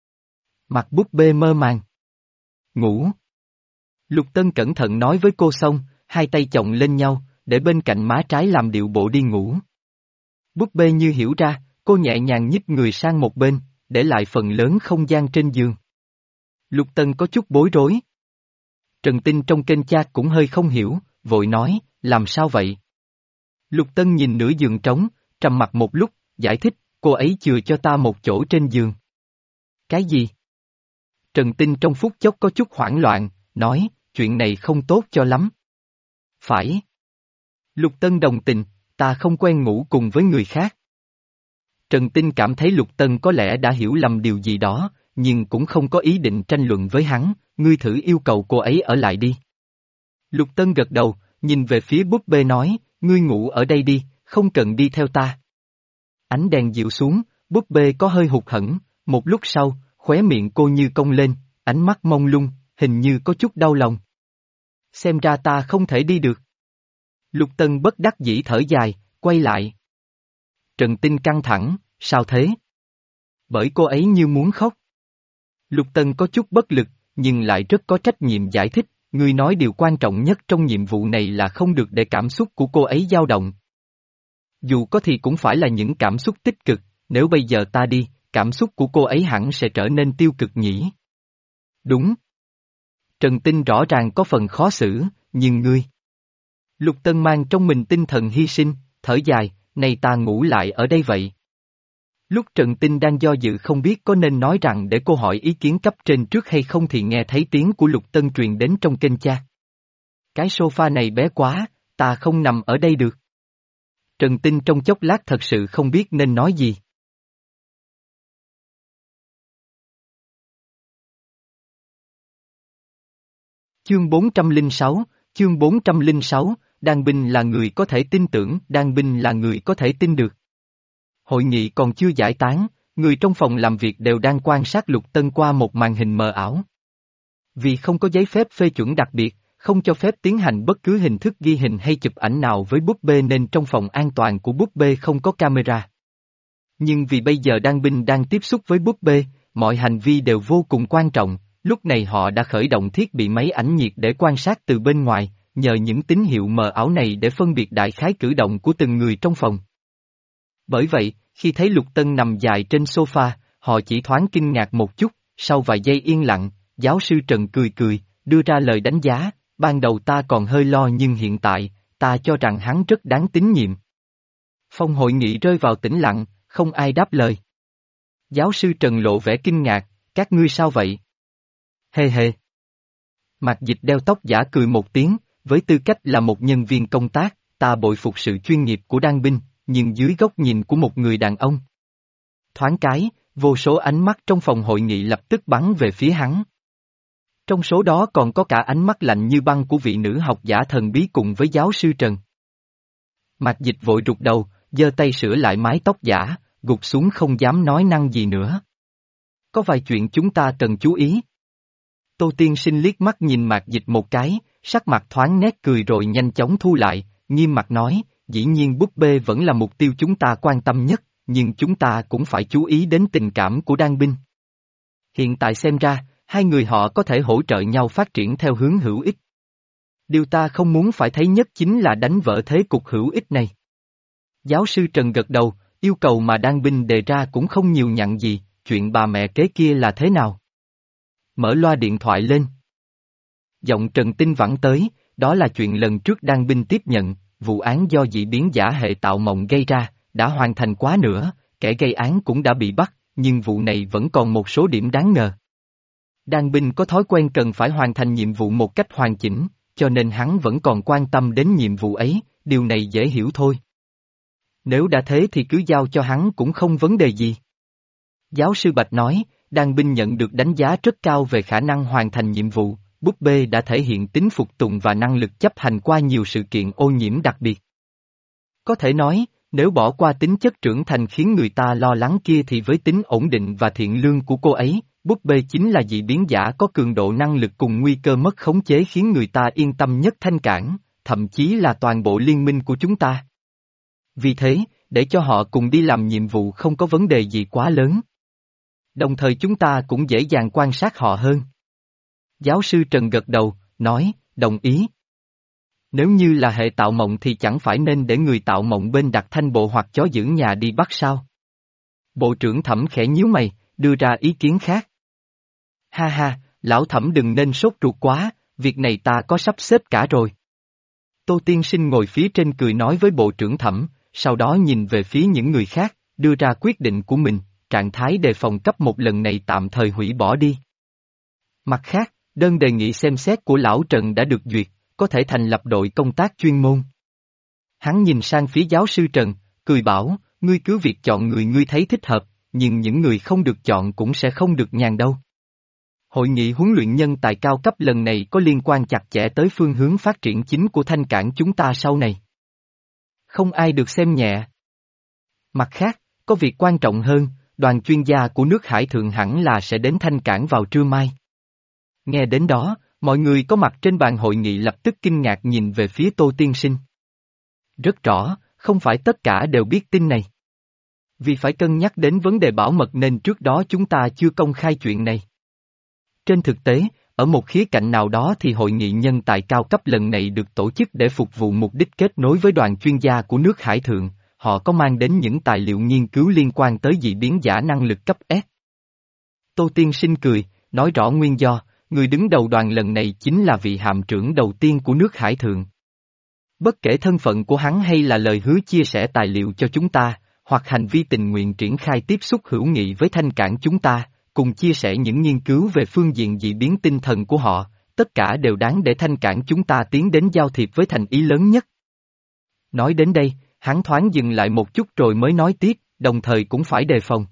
Mặt búp bê mơ màng. Ngủ. Lục Tân cẩn thận nói với cô xong, hai tay chồng lên nhau, để bên cạnh má trái làm điệu bộ đi ngủ. Búp bê như hiểu ra, cô nhẹ nhàng nhích người sang một bên, để lại phần lớn không gian trên giường. Lục Tân có chút bối rối. Trần Tinh trong kênh chat cũng hơi không hiểu, vội nói, làm sao vậy? Lục Tân nhìn nửa giường trống, trầm mặc một lúc, giải thích, cô ấy chừa cho ta một chỗ trên giường. Cái gì? Trần Tinh trong phút chốc có chút hoảng loạn, nói, chuyện này không tốt cho lắm. Phải. Lục Tân đồng tình, ta không quen ngủ cùng với người khác. Trần Tinh cảm thấy Lục Tân có lẽ đã hiểu lầm điều gì đó, nhưng cũng không có ý định tranh luận với hắn, ngươi thử yêu cầu cô ấy ở lại đi. Lục Tân gật đầu, nhìn về phía búp bê nói, ngươi ngủ ở đây đi, không cần đi theo ta. Ánh đèn dịu xuống, búp bê có hơi hụt hẫng, một lúc sau, khóe miệng cô như cong lên, ánh mắt mông lung, hình như có chút đau lòng. Xem ra ta không thể đi được. Lục Tân bất đắc dĩ thở dài, quay lại. Trần Tinh căng thẳng, sao thế? Bởi cô ấy như muốn khóc. Lục Tân có chút bất lực, nhưng lại rất có trách nhiệm giải thích, ngươi nói điều quan trọng nhất trong nhiệm vụ này là không được để cảm xúc của cô ấy dao động. Dù có thì cũng phải là những cảm xúc tích cực, nếu bây giờ ta đi, cảm xúc của cô ấy hẳn sẽ trở nên tiêu cực nhỉ. Đúng. Trần Tinh rõ ràng có phần khó xử, nhưng ngươi. Lục Tân mang trong mình tinh thần hy sinh, thở dài, này ta ngủ lại ở đây vậy. Lúc Trần Tinh đang do dự không biết có nên nói rằng để cô hỏi ý kiến cấp trên trước hay không thì nghe thấy tiếng của Lục Tân truyền đến trong kênh chat. Cái sofa này bé quá, ta không nằm ở đây được. Trần Tinh trong chốc lát thật sự không biết nên nói gì. Chương bốn trăm lẻ sáu, chương bốn trăm lẻ sáu, Đan Binh là người có thể tin tưởng, Đan Binh là người có thể tin được. Hội nghị còn chưa giải tán, người trong phòng làm việc đều đang quan sát Lục Tân qua một màn hình mờ ảo. Vì không có giấy phép phê chuẩn đặc biệt, không cho phép tiến hành bất cứ hình thức ghi hình hay chụp ảnh nào với búp bê nên trong phòng an toàn của búp bê không có camera. Nhưng vì bây giờ Đan Binh đang tiếp xúc với búp bê, mọi hành vi đều vô cùng quan trọng, lúc này họ đã khởi động thiết bị máy ảnh nhiệt để quan sát từ bên ngoài, nhờ những tín hiệu mờ ảo này để phân biệt đại khái cử động của từng người trong phòng. Bởi vậy, khi thấy Lục Tân nằm dài trên sofa, họ chỉ thoáng kinh ngạc một chút, sau vài giây yên lặng, giáo sư Trần cười cười, đưa ra lời đánh giá, ban đầu ta còn hơi lo nhưng hiện tại, ta cho rằng hắn rất đáng tín nhiệm. Phòng hội nghị rơi vào tĩnh lặng, không ai đáp lời. Giáo sư Trần lộ vẻ kinh ngạc, các ngươi sao vậy? Hê hê. Mạc Dịch đeo tóc giả cười một tiếng, với tư cách là một nhân viên công tác, ta bội phục sự chuyên nghiệp của Đan Binh, nhưng dưới góc nhìn của một người đàn ông. Thoáng cái, vô số ánh mắt trong phòng hội nghị lập tức bắn về phía hắn. Trong số đó còn có cả ánh mắt lạnh như băng của vị nữ học giả thần bí cùng với giáo sư Trần. Mạc Dịch vội rụt đầu, giơ tay sửa lại mái tóc giả, gục xuống không dám nói năng gì nữa. Có vài chuyện chúng ta cần chú ý. Tô Tiên Sinh liếc mắt nhìn Mạc Dịch một cái, sắc mặt thoáng nét cười rồi nhanh chóng thu lại, nghiêm mặt nói, dĩ nhiên búp bê vẫn là mục tiêu chúng ta quan tâm nhất, nhưng chúng ta cũng phải chú ý đến tình cảm của Đan Binh. Hiện tại xem ra, hai người họ có thể hỗ trợ nhau phát triển theo hướng hữu ích. Điều ta không muốn phải thấy nhất chính là đánh vỡ thế cục hữu ích này. Giáo sư Trần gật đầu, yêu cầu mà Đan Binh đề ra cũng không nhiều nhặn gì, chuyện bà mẹ kế kia là thế nào? Mở loa điện thoại lên. Giọng Trần Tinh vẳng tới, đó là chuyện lần trước Đan Binh tiếp nhận, vụ án do dị biến giả hệ tạo mộng gây ra, đã hoàn thành quá nữa, kẻ gây án cũng đã bị bắt, nhưng vụ này vẫn còn một số điểm đáng ngờ. Đan Binh có thói quen cần phải hoàn thành nhiệm vụ một cách hoàn chỉnh, cho nên hắn vẫn còn quan tâm đến nhiệm vụ ấy, điều này dễ hiểu thôi. Nếu đã thế thì cứ giao cho hắn cũng không vấn đề gì. Giáo sư Bạch nói, Đan Binh nhận được đánh giá rất cao về khả năng hoàn thành nhiệm vụ, búp bê đã thể hiện tính phục tùng và năng lực chấp hành qua nhiều sự kiện ô nhiễm đặc biệt. Có thể nói, nếu bỏ qua tính chất trưởng thành khiến người ta lo lắng kia thì với tính ổn định và thiện lương của cô ấy, búp bê chính là dị biến giả có cường độ năng lực cùng nguy cơ mất khống chế khiến người ta yên tâm nhất thanh cảng, thậm chí là toàn bộ liên minh của chúng ta. Vì thế, để cho họ cùng đi làm nhiệm vụ không có vấn đề gì quá lớn. Đồng thời chúng ta cũng dễ dàng quan sát họ hơn. Giáo sư Trần gật đầu, nói, đồng ý. Nếu như là hệ tạo mộng thì chẳng phải nên để người tạo mộng bên đặt thanh bộ hoặc chó giữ nhà đi bắt sao? Bộ trưởng Thẩm khẽ nhíu mày, đưa ra ý kiến khác. Ha ha, lão Thẩm đừng nên sốt ruột quá, việc này ta có sắp xếp cả rồi. Tô Tiên Sinh ngồi phía trên cười nói với bộ trưởng Thẩm, sau đó nhìn về phía những người khác, đưa ra quyết định của mình, trạng thái đề phòng cấp một lần này tạm thời hủy bỏ đi. Mặt khác, đơn đề nghị xem xét của lão Trần đã được duyệt, có thể thành lập đội công tác chuyên môn. Hắn nhìn sang phía giáo sư Trần, cười bảo, ngươi cứ việc chọn người ngươi thấy thích hợp, nhưng những người không được chọn cũng sẽ không được nhàn đâu. Hội nghị huấn luyện nhân tài cao cấp lần này có liên quan chặt chẽ tới phương hướng phát triển chính của Thanh Cảng chúng ta sau này. Không ai được xem nhẹ. Mặt khác, có việc quan trọng hơn, đoàn chuyên gia của nước Hải Thượng hẳn là sẽ đến Thanh Cảng vào trưa mai. Nghe đến đó, mọi người có mặt trên bàn hội nghị lập tức kinh ngạc nhìn về phía Tô Tiên Sinh. Rất rõ, không phải tất cả đều biết tin này. Vì phải cân nhắc đến vấn đề bảo mật nên trước đó chúng ta chưa công khai chuyện này. Trên thực tế, ở một khía cạnh nào đó thì hội nghị nhân tài cao cấp lần này được tổ chức để phục vụ mục đích kết nối với đoàn chuyên gia của nước Hải Thượng, họ có mang đến những tài liệu nghiên cứu liên quan tới dị biến giả năng lực cấp S. Tô Tiên Sinh cười, nói rõ nguyên do, người đứng đầu đoàn lần này chính là vị hạm trưởng đầu tiên của nước Hải Thượng. Bất kể thân phận của hắn hay là lời hứa chia sẻ tài liệu cho chúng ta, hoặc hành vi tình nguyện triển khai tiếp xúc hữu nghị với Thanh Cảng chúng ta, cùng chia sẻ những nghiên cứu về phương diện dị biến tinh thần của họ, tất cả đều đáng để Thanh Cảng chúng ta tiến đến giao thiệp với thành ý lớn nhất. Nói đến đây, hắn thoáng dừng lại một chút rồi mới nói tiếp, đồng thời cũng phải đề phòng.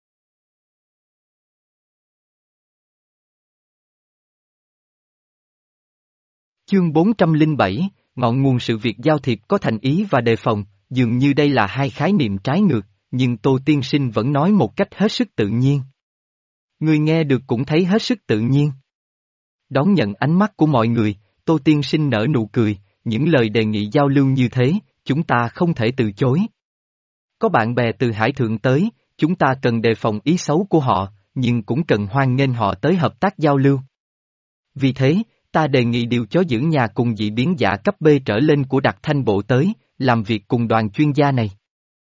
Chương bốn trăm lẻ bảy, ngọn nguồn sự việc giao thiệp có thành ý và đề phòng, dường như đây là hai khái niệm trái ngược, nhưng Tô Tiên Sinh vẫn nói một cách hết sức tự nhiên. Người nghe được cũng thấy hết sức tự nhiên. Đón nhận ánh mắt của mọi người, Tô Tiên Sinh nở nụ cười, những lời đề nghị giao lưu như thế, chúng ta không thể từ chối. Có bạn bè từ Hải Thượng tới, chúng ta cần đề phòng ý xấu của họ, nhưng cũng cần hoan nghênh họ tới hợp tác giao lưu. Vì thế, ta đề nghị điều chó giữ nhà cùng dị biến giả cấp B trở lên của đặc thanh bộ tới, làm việc cùng đoàn chuyên gia này.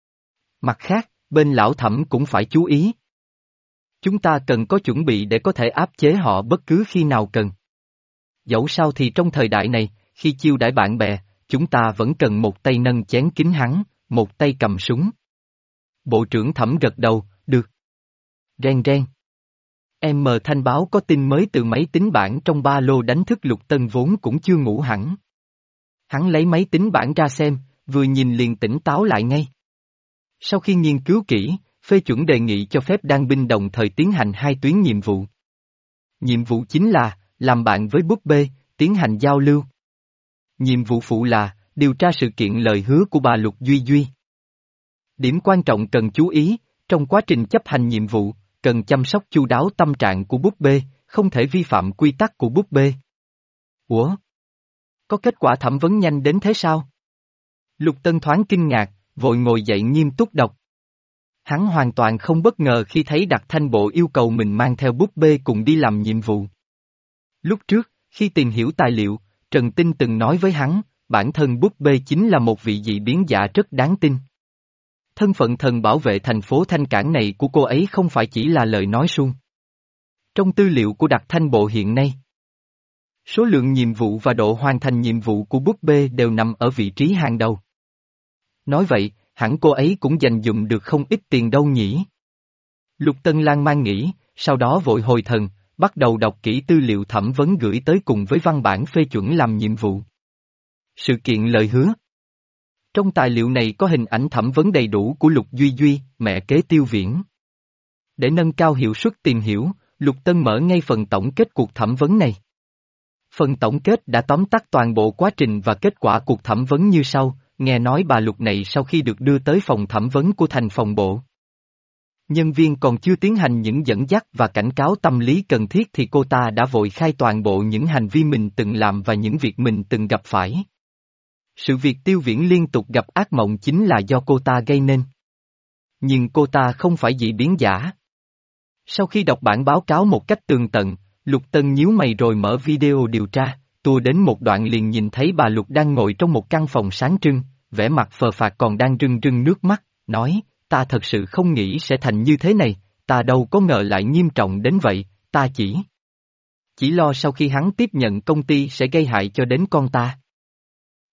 Mặt khác, bên lão Thẩm cũng phải chú ý. Chúng ta cần có chuẩn bị để có thể áp chế họ bất cứ khi nào cần. Dẫu sao thì trong thời đại này, khi chiêu đãi bạn bè, chúng ta vẫn cần một tay nâng chén kính hắn, một tay cầm súng. Bộ trưởng Thẩm gật đầu, được. Ren ren. Em mờ thanh báo có tin mới từ máy tính bảng trong ba lô đánh thức Lục Tân vốn cũng chưa ngủ hẳn. Hắn lấy máy tính bảng ra xem, vừa nhìn liền tỉnh táo lại ngay. Sau khi nghiên cứu kỹ, phê chuẩn đề nghị cho phép đan binh đồng thời tiến hành hai tuyến nhiệm vụ. Nhiệm vụ chính là, làm bạn với búp bê, tiến hành giao lưu. Nhiệm vụ phụ là, điều tra sự kiện lời hứa của bà Lục Duy Duy. Điểm quan trọng cần chú ý, trong quá trình chấp hành nhiệm vụ, cần chăm sóc chu đáo tâm trạng của búp bê, không thể vi phạm quy tắc của búp bê. Ủa? Có kết quả thẩm vấn nhanh đến thế sao? Lục Tân thoáng kinh ngạc, vội ngồi dậy nghiêm túc đọc. Hắn hoàn toàn không bất ngờ khi thấy đặc thanh bộ yêu cầu mình mang theo búp bê cùng đi làm nhiệm vụ. Lúc trước, khi tìm hiểu tài liệu, Trần Tinh từng nói với hắn, bản thân búp bê chính là một vị dị biến giả rất đáng tin. Thân phận thần bảo vệ thành phố Thanh Cảng này của cô ấy không phải chỉ là lời nói suông. Trong tư liệu của đặc thanh bộ hiện nay, số lượng nhiệm vụ và độ hoàn thành nhiệm vụ của búp bê đều nằm ở vị trí hàng đầu. Nói vậy, hẳn cô ấy cũng dành dụm được không ít tiền đâu nhỉ? Lục Tân Lan mang nghĩ, sau đó vội hồi thần, bắt đầu đọc kỹ tư liệu thẩm vấn gửi tới cùng với văn bản phê chuẩn làm nhiệm vụ. Sự kiện lời hứa. Trong tài liệu này có hình ảnh thẩm vấn đầy đủ của Lục Duy Duy, mẹ kế Tiêu Viễn. Để nâng cao hiệu suất tìm hiểu, Lục Tân mở ngay phần tổng kết cuộc thẩm vấn này. Phần tổng kết đã tóm tắt toàn bộ quá trình và kết quả cuộc thẩm vấn như sau, nghe nói bà Lục này sau khi được đưa tới phòng thẩm vấn của thành phòng bộ. Nhân viên còn chưa tiến hành những dẫn dắt và cảnh cáo tâm lý cần thiết thì cô ta đã vội khai toàn bộ những hành vi mình từng làm và những việc mình từng gặp phải. Sự việc Tiêu Viễn liên tục gặp ác mộng chính là do cô ta gây nên. Nhưng cô ta không phải dị biến giả. Sau khi đọc bản báo cáo một cách tường tận, Lục Tân nhíu mày rồi mở video điều tra, tua đến một đoạn liền nhìn thấy bà Lục đang ngồi trong một căn phòng sáng trưng, vẻ mặt phờ phạc còn đang rưng rưng nước mắt, nói, ta thật sự không nghĩ sẽ thành như thế này, ta đâu có ngờ lại nghiêm trọng đến vậy, ta chỉ... Chỉ lo sau khi hắn tiếp nhận công ty sẽ gây hại cho đến con ta.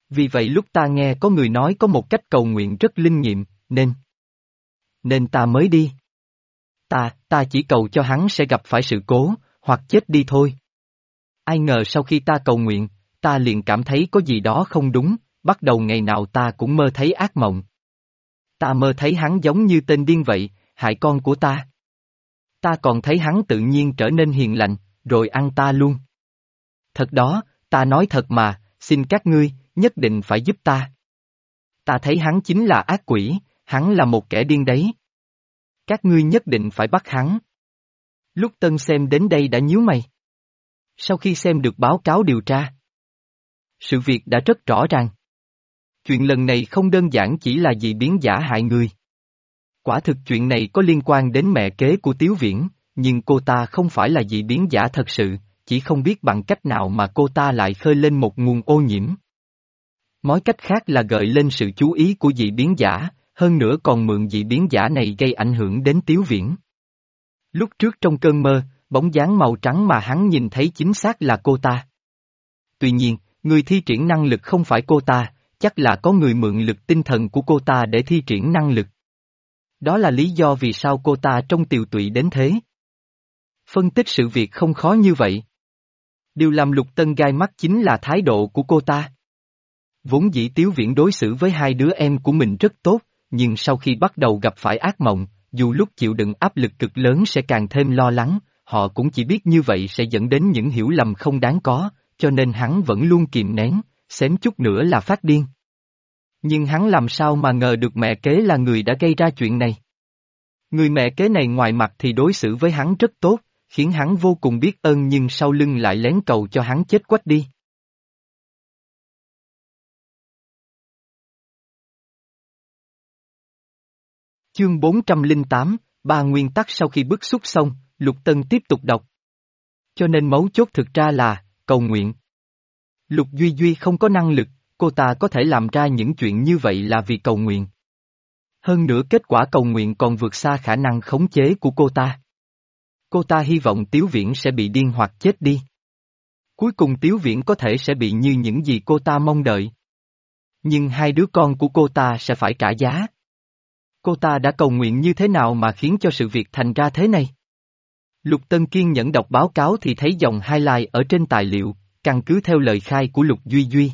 Vì vậy lúc ta nghe có người nói có một cách cầu nguyện rất linh nghiệm, nên... Nên ta mới đi. Ta, ta chỉ cầu cho hắn sẽ gặp phải sự cố, hoặc chết đi thôi. Ai ngờ sau khi ta cầu nguyện, ta liền cảm thấy có gì đó không đúng, bắt đầu ngày nào ta cũng mơ thấy ác mộng. Ta mơ thấy hắn giống như tên điên vậy, hại con của ta. Ta còn thấy hắn tự nhiên trở nên hiền lành, rồi ăn ta luôn. Thật đó, ta nói thật mà, xin các ngươi, nhất định phải giúp ta. Ta thấy hắn chính là ác quỷ, hắn là một kẻ điên đấy. Các ngươi nhất định phải bắt hắn. Lúc Tân xem đến đây đã nhíu mày. Sau khi xem được báo cáo điều tra, sự việc đã rất rõ ràng. Chuyện lần này không đơn giản chỉ là dị biến giả hại người. Quả thực chuyện này có liên quan đến mẹ kế của Tiếu Viễn, nhưng cô ta không phải là dị biến giả thật sự, chỉ không biết bằng cách nào mà cô ta lại khơi lên một nguồn ô nhiễm. Nói cách khác là gợi lên sự chú ý của dị biến giả, hơn nữa còn mượn dị biến giả này gây ảnh hưởng đến Tiếu Viễn. Lúc trước trong cơn mơ, bóng dáng màu trắng mà hắn nhìn thấy chính xác là cô ta. Tuy nhiên, người thi triển năng lực không phải cô ta, chắc là có người mượn lực tinh thần của cô ta để thi triển năng lực. Đó là lý do vì sao cô ta trông tiều tụy đến thế. Phân tích sự việc không khó như vậy. Điều làm Lục Tân gai mắt chính là thái độ của cô ta. Vốn dĩ Tiếu Viễn đối xử với hai đứa em của mình rất tốt, nhưng sau khi bắt đầu gặp phải ác mộng, dù lúc chịu đựng áp lực cực lớn sẽ càng thêm lo lắng, họ cũng chỉ biết như vậy sẽ dẫn đến những hiểu lầm không đáng có, cho nên hắn vẫn luôn kìm nén, xém chút nữa là phát điên. Nhưng hắn làm sao mà ngờ được mẹ kế là người đã gây ra chuyện này. Người mẹ kế này ngoài mặt thì đối xử với hắn rất tốt, khiến hắn vô cùng biết ơn nhưng sau lưng lại lén cầu cho hắn chết quách đi. Chương bốn trăm lẻ tám, ba nguyên tắc sau khi bức xúc xong, Lục Tân tiếp tục đọc. Cho nên mấu chốt thực ra là, cầu nguyện. Lục Duy Duy không có năng lực, cô ta có thể làm ra những chuyện như vậy là vì cầu nguyện. Hơn nữa kết quả cầu nguyện còn vượt xa khả năng khống chế của cô ta. Cô ta hy vọng Tiếu Viễn sẽ bị điên hoặc chết đi. Cuối cùng Tiếu Viễn có thể sẽ bị như những gì cô ta mong đợi. Nhưng hai đứa con của cô ta sẽ phải trả giá. Cô ta đã cầu nguyện như thế nào mà khiến cho sự việc thành ra thế này? Lục Tân kiên nhẫn đọc báo cáo thì thấy dòng highlight ở trên tài liệu, căn cứ theo lời khai của Lục Duy Duy.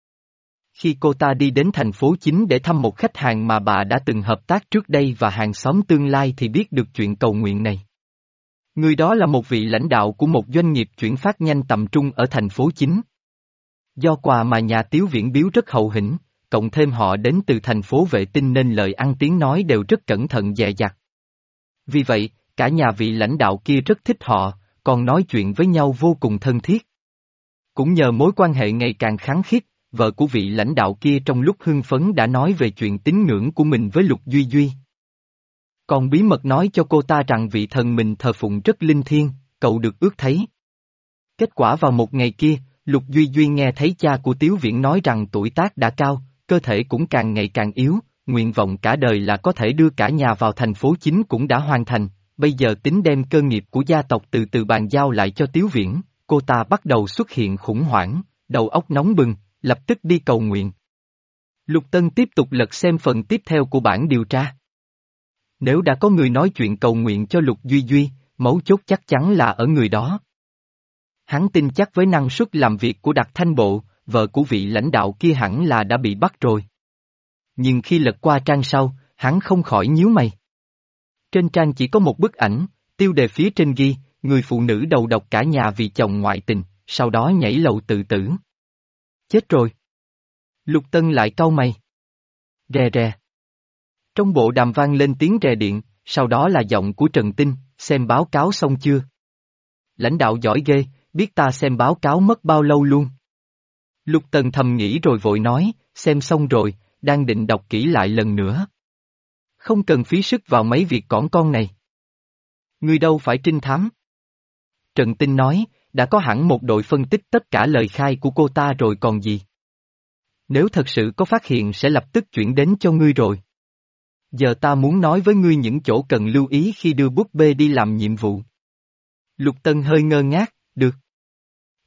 Khi cô ta đi đến thành phố chính để thăm một khách hàng mà bà đã từng hợp tác trước đây và hàng xóm tương lai thì biết được chuyện cầu nguyện này. Người đó là một vị lãnh đạo của một doanh nghiệp chuyển phát nhanh tầm trung ở thành phố chính. Do quà mà nhà Tiếu Viễn biếu rất hậu hĩnh, cộng thêm họ đến từ thành phố vệ tinh nên lời ăn tiếng nói đều rất cẩn thận dè dặt. Vì vậy, cả nhà vị lãnh đạo kia rất thích họ, còn nói chuyện với nhau vô cùng thân thiết. Cũng nhờ mối quan hệ ngày càng khăng khít, vợ của vị lãnh đạo kia trong lúc hưng phấn đã nói về chuyện tín ngưỡng của mình với Lục Duy Duy. Còn bí mật nói cho cô ta rằng vị thần mình thờ phụng rất linh thiêng, cậu được ước thấy. Kết quả vào một ngày kia, Lục Duy Duy nghe thấy cha của Tiếu Viễn nói rằng tuổi tác đã cao, cơ thể cũng càng ngày càng yếu, nguyện vọng cả đời là có thể đưa cả nhà vào thành phố chính cũng đã hoàn thành, bây giờ tính đem cơ nghiệp của gia tộc từ từ bàn giao lại cho Tiếu Viễn, cô ta bắt đầu xuất hiện khủng hoảng, đầu óc nóng bừng, lập tức đi cầu nguyện. Lục Tân tiếp tục lật xem phần tiếp theo của bản điều tra. Nếu đã có người nói chuyện cầu nguyện cho Lục Duy Duy, mấu chốt chắc chắn là ở người đó. Hắn tin chắc với năng suất làm việc của Đặc Thanh Bộ, vợ của vị lãnh đạo kia hẳn là đã bị bắt rồi. Nhưng khi lật qua trang sau, hắn không khỏi nhíu mày. Trên trang chỉ có một bức ảnh, tiêu đề phía trên ghi, người phụ nữ đầu độc cả nhà vì chồng ngoại tình, sau đó nhảy lầu tự tử. Chết rồi. Lục Tân lại cau mày. Rè rè. Trong bộ đàm vang lên tiếng rè điện, sau đó là giọng của Trần Tinh, xem báo cáo xong chưa? Lãnh đạo giỏi ghê, biết ta xem báo cáo mất bao lâu luôn. Lục Tân thầm nghĩ rồi vội nói, xem xong rồi, đang định đọc kỹ lại lần nữa. Không cần phí sức vào mấy việc cỏn con này. Ngươi đâu phải trinh thám. Trần Tinh nói, đã có hẳn một đội phân tích tất cả lời khai của cô ta rồi còn gì. Nếu thật sự có phát hiện sẽ lập tức chuyển đến cho ngươi rồi. Giờ ta muốn nói với ngươi những chỗ cần lưu ý khi đưa búp bê đi làm nhiệm vụ. Lục Tân hơi ngơ ngác, được.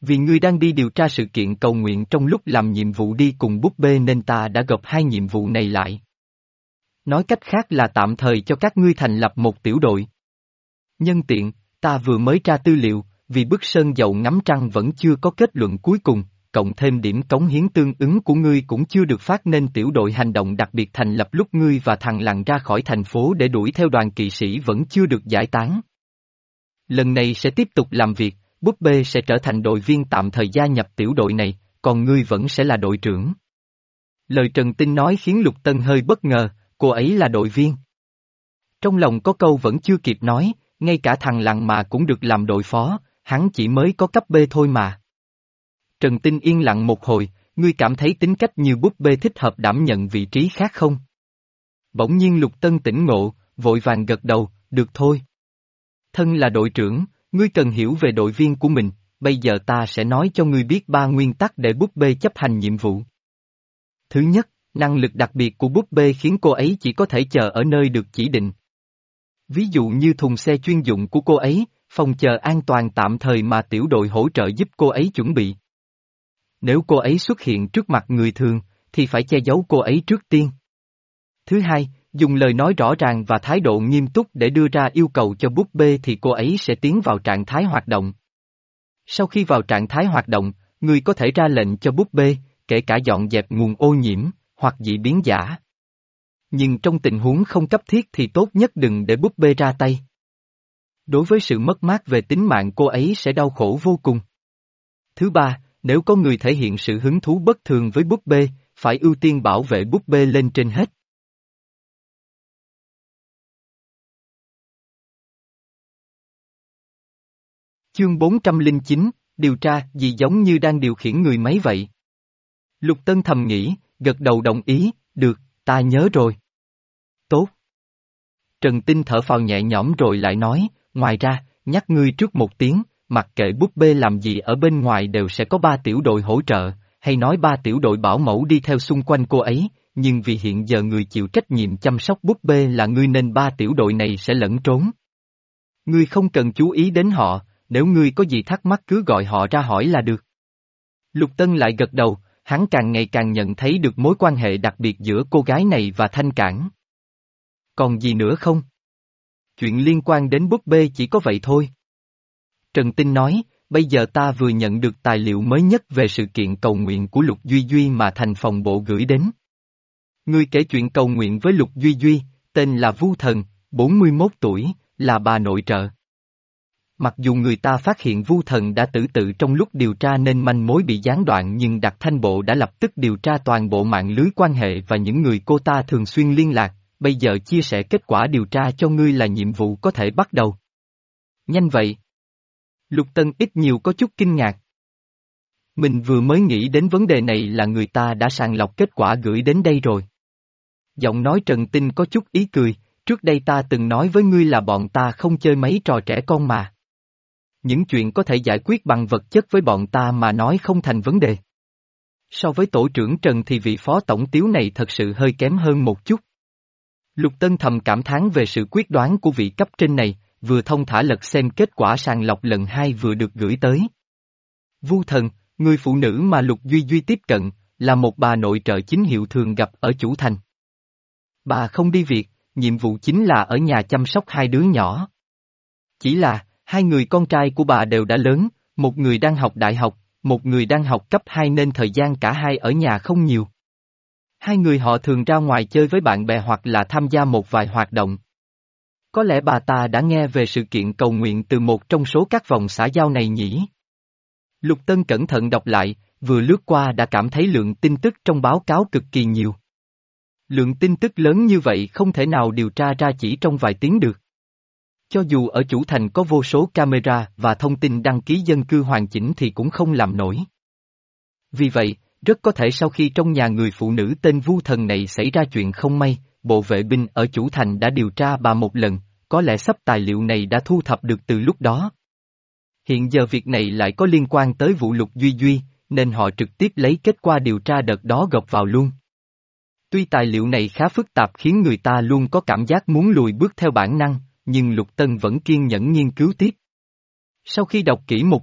Vì ngươi đang đi điều tra sự kiện cầu nguyện trong lúc làm nhiệm vụ đi cùng búp bê nên ta đã gộp hai nhiệm vụ này lại. Nói cách khác là tạm thời cho các ngươi thành lập một tiểu đội. Nhân tiện, ta vừa mới tra tư liệu, vì bức sơn dầu ngắm trăng vẫn chưa có kết luận cuối cùng, cộng thêm điểm cống hiến tương ứng của ngươi cũng chưa được phát nên tiểu đội hành động đặc biệt thành lập lúc ngươi và thằng lằn ra khỏi thành phố để đuổi theo đoàn kỵ sĩ vẫn chưa được giải tán. Lần này sẽ tiếp tục làm việc, búp bê sẽ trở thành đội viên tạm thời gia nhập tiểu đội này, còn ngươi vẫn sẽ là đội trưởng. Lời Trần Tinh nói khiến Lục Tân hơi bất ngờ, cô ấy là đội viên. Trong lòng có câu vẫn chưa kịp nói, ngay cả thằng lằn mà cũng được làm đội phó, hắn chỉ mới có cấp B thôi mà. Trần Tinh yên lặng một hồi, ngươi cảm thấy tính cách như búp bê thích hợp đảm nhận vị trí khác không? Bỗng nhiên Lục Tân tỉnh ngộ, vội vàng gật đầu, được thôi. Thân là đội trưởng, ngươi cần hiểu về đội viên của mình, bây giờ ta sẽ nói cho ngươi biết ba nguyên tắc để búp bê chấp hành nhiệm vụ. Thứ nhất, năng lực đặc biệt của búp bê khiến cô ấy chỉ có thể chờ ở nơi được chỉ định. Ví dụ như thùng xe chuyên dụng của cô ấy, phòng chờ an toàn tạm thời mà tiểu đội hỗ trợ giúp cô ấy chuẩn bị. Nếu cô ấy xuất hiện trước mặt người thường, thì phải che giấu cô ấy trước tiên. Thứ hai, dùng lời nói rõ ràng và thái độ nghiêm túc để đưa ra yêu cầu cho búp bê thì cô ấy sẽ tiến vào trạng thái hoạt động. Sau khi vào trạng thái hoạt động, người có thể ra lệnh cho búp bê, kể cả dọn dẹp nguồn ô nhiễm, hoặc dị biến giả. Nhưng trong tình huống không cấp thiết thì tốt nhất đừng để búp bê ra tay. Đối với sự mất mát về tính mạng cô ấy sẽ đau khổ vô cùng. Thứ ba, nếu có người thể hiện sự hứng thú bất thường với búp bê, phải ưu tiên bảo vệ búp bê lên trên hết. Chương bốn trăm lẻ chín, điều tra, gì giống như đang điều khiển người máy vậy? Lục Tân thầm nghĩ, gật đầu đồng ý, được, ta nhớ rồi. Tốt. Trần Tinh thở phào nhẹ nhõm rồi lại nói, ngoài ra, nhắc ngươi trước một tiếng, mặc kệ búp bê làm gì ở bên ngoài đều sẽ có ba tiểu đội hỗ trợ, hay nói ba tiểu đội bảo mẫu đi theo xung quanh cô ấy, nhưng vì hiện giờ người chịu trách nhiệm chăm sóc búp bê là ngươi nên ba tiểu đội này sẽ lẫn trốn. Ngươi không cần chú ý đến họ, nếu ngươi có gì thắc mắc cứ gọi họ ra hỏi là được. Lục Tân lại gật đầu, hắn càng ngày càng nhận thấy được mối quan hệ đặc biệt giữa cô gái này và Thanh Cảng. Còn gì nữa không? Chuyện liên quan đến búp bê chỉ có vậy thôi. Trần Tinh nói, bây giờ ta vừa nhận được tài liệu mới nhất về sự kiện cầu nguyện của Lục Duy Duy mà thành phòng bộ gửi đến. Ngươi kể chuyện cầu nguyện với Lục Duy Duy, tên là Vu Thần, bốn mươi mốt tuổi, là bà nội trợ. Mặc dù người ta phát hiện Vu Thần đã tử tự trong lúc điều tra nên manh mối bị gián đoạn nhưng Đặc Thanh Bộ đã lập tức điều tra toàn bộ mạng lưới quan hệ và những người cô ta thường xuyên liên lạc, bây giờ chia sẻ kết quả điều tra cho ngươi là nhiệm vụ có thể bắt đầu. Nhanh vậy. Lục Tân ít nhiều có chút kinh ngạc. Mình vừa mới nghĩ đến vấn đề này là người ta đã sàng lọc kết quả gửi đến đây rồi. Giọng nói Trần Tinh có chút ý cười, trước đây ta từng nói với ngươi là bọn ta không chơi mấy trò trẻ con mà. Những chuyện có thể giải quyết bằng vật chất với bọn ta mà nói không thành vấn đề. So với tổ trưởng Trần thì vị phó tổng tiếu này thật sự hơi kém hơn một chút. Lục Tân thầm cảm thán về sự quyết đoán của vị cấp trên này, vừa thông thả lật xem kết quả sàng lọc lần hai vừa được gửi tới. Vu Thần, người phụ nữ mà Lục Duy Duy tiếp cận, là một bà nội trợ chính hiệu thường gặp ở chủ thành. Bà không đi việc, nhiệm vụ chính là ở nhà chăm sóc hai đứa nhỏ. Chỉ là, hai người con trai của bà đều đã lớn, một người đang học đại học, một người đang học cấp hai nên thời gian cả hai ở nhà không nhiều. Hai người họ thường ra ngoài chơi với bạn bè hoặc là tham gia một vài hoạt động. Có lẽ bà ta đã nghe về sự kiện cầu nguyện từ một trong số các vòng xã giao này nhỉ? Lục Tân cẩn thận đọc lại, vừa lướt qua đã cảm thấy lượng tin tức trong báo cáo cực kỳ nhiều. Lượng tin tức lớn như vậy không thể nào điều tra ra chỉ trong vài tiếng được. Cho dù ở chủ thành có vô số camera và thông tin đăng ký dân cư hoàn chỉnh thì cũng không làm nổi. Vì vậy, rất có thể sau khi trong nhà người phụ nữ tên Vu Thần này xảy ra chuyện không may, bộ vệ binh ở chủ thành đã điều tra bà một lần, có lẽ sắp tài liệu này đã thu thập được từ lúc đó. Hiện giờ việc này lại có liên quan tới vụ Lục Duy Duy, nên họ trực tiếp lấy kết quả điều tra đợt đó gộp vào luôn. Tuy tài liệu này khá phức tạp khiến người ta luôn có cảm giác muốn lùi bước theo bản năng, nhưng Lục Tân vẫn kiên nhẫn nghiên cứu tiếp. Sau khi đọc kỹ một lượt,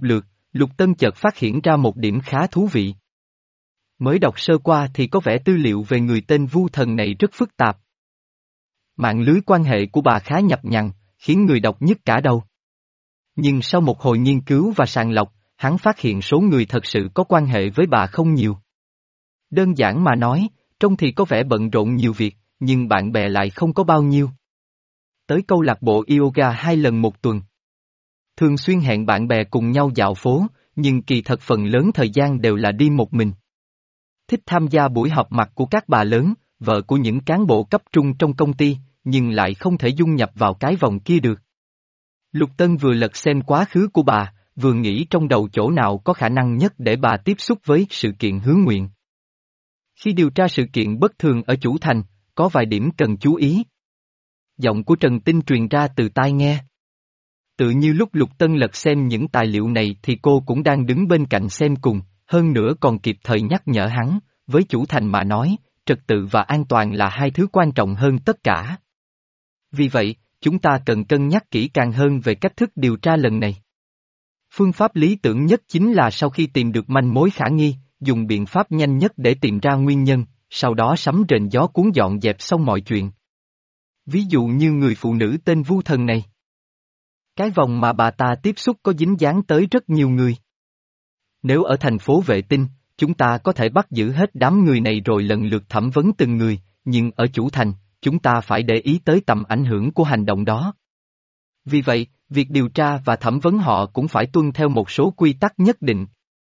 Lục Tân chợt phát hiện ra một điểm khá thú vị. Mới đọc sơ qua thì có vẻ tư liệu về người tên Vu Thần này rất phức tạp. Mạng lưới quan hệ của bà khá nhập nhằng, khiến người đọc nhức cả đầu. Nhưng sau một hồi nghiên cứu và sàng lọc, hắn phát hiện số người thật sự có quan hệ với bà không nhiều. Đơn giản mà nói, trông thì có vẻ bận rộn nhiều việc, nhưng bạn bè lại không có bao nhiêu. Tới câu lạc bộ yoga hai lần một tuần. Thường xuyên hẹn bạn bè cùng nhau dạo phố, nhưng kỳ thật phần lớn thời gian đều là đi một mình. Thích tham gia buổi họp mặt của các bà lớn, vợ của những cán bộ cấp trung trong công ty, nhưng lại không thể dung nhập vào cái vòng kia được. Lục Tân vừa lật xem quá khứ của bà, vừa nghĩ trong đầu chỗ nào có khả năng nhất để bà tiếp xúc với sự kiện hướng nguyện. Khi điều tra sự kiện bất thường ở Chủ Thành, có vài điểm cần chú ý. Giọng của Trần Tinh truyền ra từ tai nghe. Tự như lúc Lục Tân lật xem những tài liệu này thì cô cũng đang đứng bên cạnh xem cùng, hơn nữa còn kịp thời nhắc nhở hắn, với Chủ Thành mà nói, trật tự và an toàn là hai thứ quan trọng hơn tất cả. Vì vậy, chúng ta cần cân nhắc kỹ càng hơn về cách thức điều tra lần này. Phương pháp lý tưởng nhất chính là sau khi tìm được manh mối khả nghi, dùng biện pháp nhanh nhất để tìm ra nguyên nhân, sau đó sấm rền gió cuốn dọn dẹp xong mọi chuyện. Ví dụ như người phụ nữ tên Vu Thần này. Cái vòng mà bà ta tiếp xúc có dính dáng tới rất nhiều người. Nếu ở thành phố Vệ Tinh, chúng ta có thể bắt giữ hết đám người này rồi lần lượt thẩm vấn từng người, nhưng ở Chủ Thành, chúng ta phải để ý tới tầm ảnh hưởng của hành động đó. Vì vậy, việc điều tra và thẩm vấn họ cũng phải tuân theo một số quy tắc nhất định.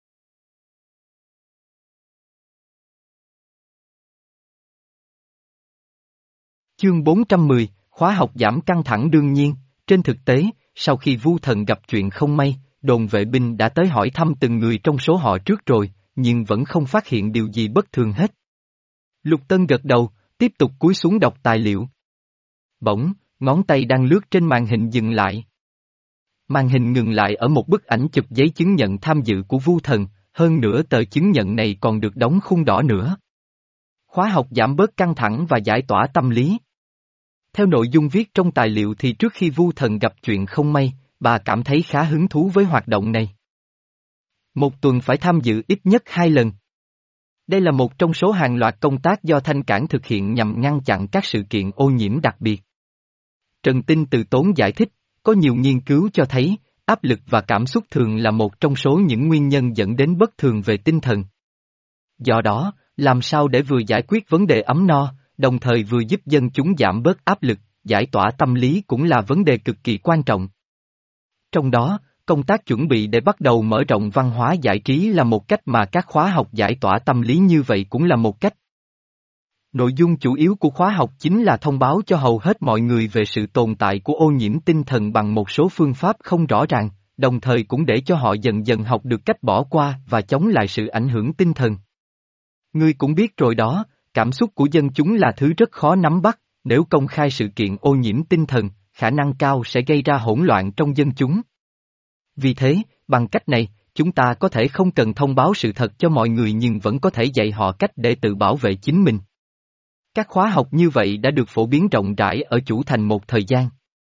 Chương bốn trăm mười, khóa học giảm căng thẳng đương nhiên, trên thực tế, sau khi Vu Thần gặp chuyện không may, đồn vệ binh đã tới hỏi thăm từng người trong số họ trước rồi, nhưng vẫn không phát hiện điều gì bất thường hết. Lục Tân gật đầu, tiếp tục cúi xuống đọc tài liệu. Bỗng, ngón tay đang lướt trên màn hình dừng lại. Màn hình ngừng lại ở một bức ảnh chụp giấy chứng nhận tham dự của Vu Thần, hơn nữa tờ chứng nhận này còn được đóng khung đỏ nữa. Khóa học giảm bớt căng thẳng và giải tỏa tâm lý. Theo nội dung viết trong tài liệu thì trước khi Vu Thần gặp chuyện không may, bà cảm thấy khá hứng thú với hoạt động này. Một tuần phải tham dự ít nhất hai lần. Đây là một trong số hàng loạt công tác do Thanh Cảng thực hiện nhằm ngăn chặn các sự kiện ô nhiễm đặc biệt. Trần Tinh từ tốn giải thích, có nhiều nghiên cứu cho thấy, áp lực và cảm xúc thường là một trong số những nguyên nhân dẫn đến bất thường về tinh thần. Do đó, làm sao để vừa giải quyết vấn đề ấm no, đồng thời vừa giúp dân chúng giảm bớt áp lực, giải tỏa tâm lý cũng là vấn đề cực kỳ quan trọng. Trong đó, công tác chuẩn bị để bắt đầu mở rộng văn hóa giải trí là một cách mà các khóa học giải tỏa tâm lý như vậy cũng là một cách. Nội dung chủ yếu của khóa học chính là thông báo cho hầu hết mọi người về sự tồn tại của ô nhiễm tinh thần bằng một số phương pháp không rõ ràng, đồng thời cũng để cho họ dần dần học được cách bỏ qua và chống lại sự ảnh hưởng tinh thần. Ngươi cũng biết rồi đó, cảm xúc của dân chúng là thứ rất khó nắm bắt, nếu công khai sự kiện ô nhiễm tinh thần, khả năng cao sẽ gây ra hỗn loạn trong dân chúng. Vì thế, bằng cách này, chúng ta có thể không cần thông báo sự thật cho mọi người nhưng vẫn có thể dạy họ cách để tự bảo vệ chính mình. Các khóa học như vậy đã được phổ biến rộng rãi ở Chủ Thành một thời gian.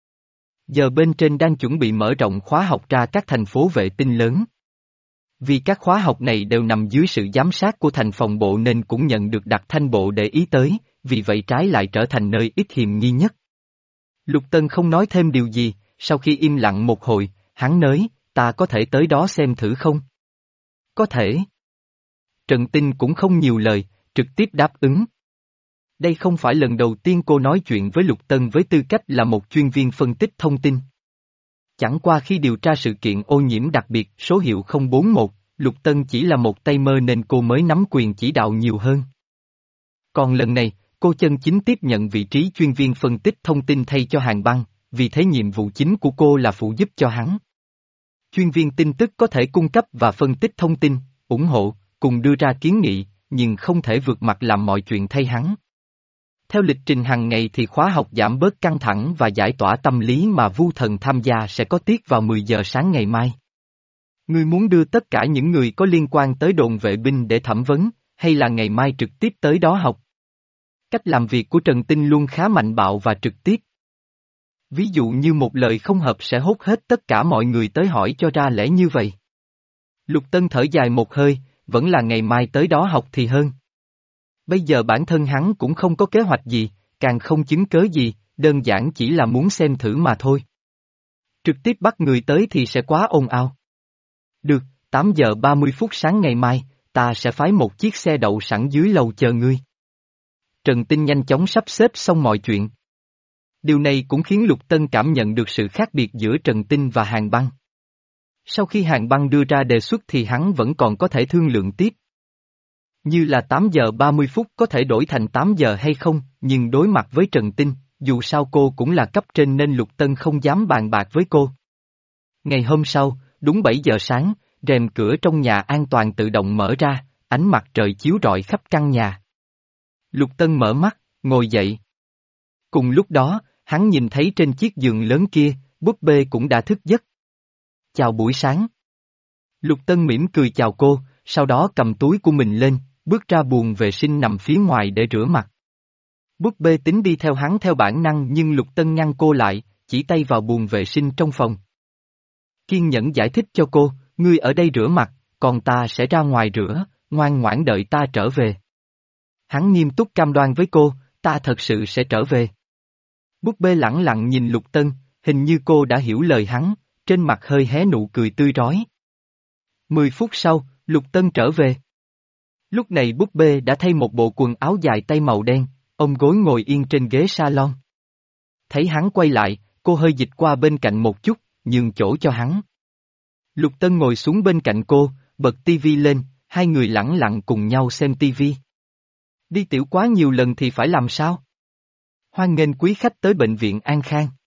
Giờ bên trên đang chuẩn bị mở rộng khóa học ra các thành phố vệ tinh lớn. Vì các khóa học này đều nằm dưới sự giám sát của thành phòng bộ nên cũng nhận được đặc thanh bộ để ý tới, vì vậy trái lại trở thành nơi ít hiềm nghi nhất. Lục Tân không nói thêm điều gì, sau khi im lặng một hồi, hắn nói, ta có thể tới đó xem thử không? Có thể. Trần Tinh cũng không nhiều lời, trực tiếp đáp ứng. Đây không phải lần đầu tiên cô nói chuyện với Lục Tân với tư cách là một chuyên viên phân tích thông tin. Chẳng qua khi điều tra sự kiện ô nhiễm đặc biệt số hiệu không bốn một, Lục Tân chỉ là một tay mơ nên cô mới nắm quyền chỉ đạo nhiều hơn. Còn lần này, cô chân chính tiếp nhận vị trí chuyên viên phân tích thông tin thay cho Hàn Băng, vì thế nhiệm vụ chính của cô là phụ giúp cho hắn. Chuyên viên tin tức có thể cung cấp và phân tích thông tin, ủng hộ, cùng đưa ra kiến nghị, nhưng không thể vượt mặt làm mọi chuyện thay hắn. Theo lịch trình hàng ngày thì khóa học giảm bớt căng thẳng và giải tỏa tâm lý mà Vu Thần tham gia sẽ có tiết vào mười giờ sáng ngày mai. Ngươi muốn đưa tất cả những người có liên quan tới đồn vệ binh để thẩm vấn, hay là ngày mai trực tiếp tới đó học? Cách làm việc của Trần Tinh luôn khá mạnh bạo và trực tiếp. Ví dụ như một lời không hợp sẽ hốt hết tất cả mọi người tới hỏi cho ra lẽ như vậy. Lục Tân thở dài một hơi, vẫn là ngày mai tới đó học thì hơn. Bây giờ bản thân hắn cũng không có kế hoạch gì, càng không chứng cớ gì, đơn giản chỉ là muốn xem thử mà thôi. Trực tiếp bắt người tới thì sẽ quá ồn ào. Được, tám giờ ba mươi phút sáng ngày mai, ta sẽ phái một chiếc xe đậu sẵn dưới lầu chờ ngươi. Trần Tinh nhanh chóng sắp xếp xong mọi chuyện. Điều này cũng khiến Lục Tân cảm nhận được sự khác biệt giữa Trần Tinh và Hàn Băng. Sau khi Hàn Băng đưa ra đề xuất thì hắn vẫn còn có thể thương lượng tiếp. Như là tám giờ ba mươi phút có thể đổi thành tám giờ hay không, nhưng đối mặt với Trần Tinh, dù sao cô cũng là cấp trên nên Lục Tân không dám bàn bạc với cô. Ngày hôm sau, đúng bảy giờ sáng, rèm cửa trong nhà an toàn tự động mở ra, ánh mặt trời chiếu rọi khắp căn nhà. Lục Tân mở mắt, ngồi dậy. Cùng lúc đó, hắn nhìn thấy trên chiếc giường lớn kia, búp bê cũng đã thức giấc. Chào buổi sáng. Lục Tân mỉm cười chào cô, sau đó cầm túi của mình lên, bước ra buồng vệ sinh nằm phía ngoài để rửa mặt. Búp bê tính đi theo hắn theo bản năng nhưng Lục Tân ngăn cô lại, chỉ tay vào buồng vệ sinh trong phòng. Kiên nhẫn giải thích cho cô, ngươi ở đây rửa mặt, còn ta sẽ ra ngoài rửa, ngoan ngoãn đợi ta trở về. Hắn nghiêm túc cam đoan với cô, ta thật sự sẽ trở về. Búp bê lẳng lặng nhìn Lục Tân, hình như cô đã hiểu lời hắn, trên mặt hơi hé nụ cười tươi rói. Mười phút sau, Lục Tân trở về. Lúc này búp bê đã thay một bộ quần áo dài tay màu đen, ôm gối ngồi yên trên ghế salon. Thấy hắn quay lại, cô hơi dịch qua bên cạnh một chút, nhường chỗ cho hắn. Lục Tân ngồi xuống bên cạnh cô, bật tivi lên, hai người lẳng lặng cùng nhau xem tivi. Đi tiểu quá nhiều lần thì phải làm sao? Hoan nghênh quý khách tới bệnh viện An Khang.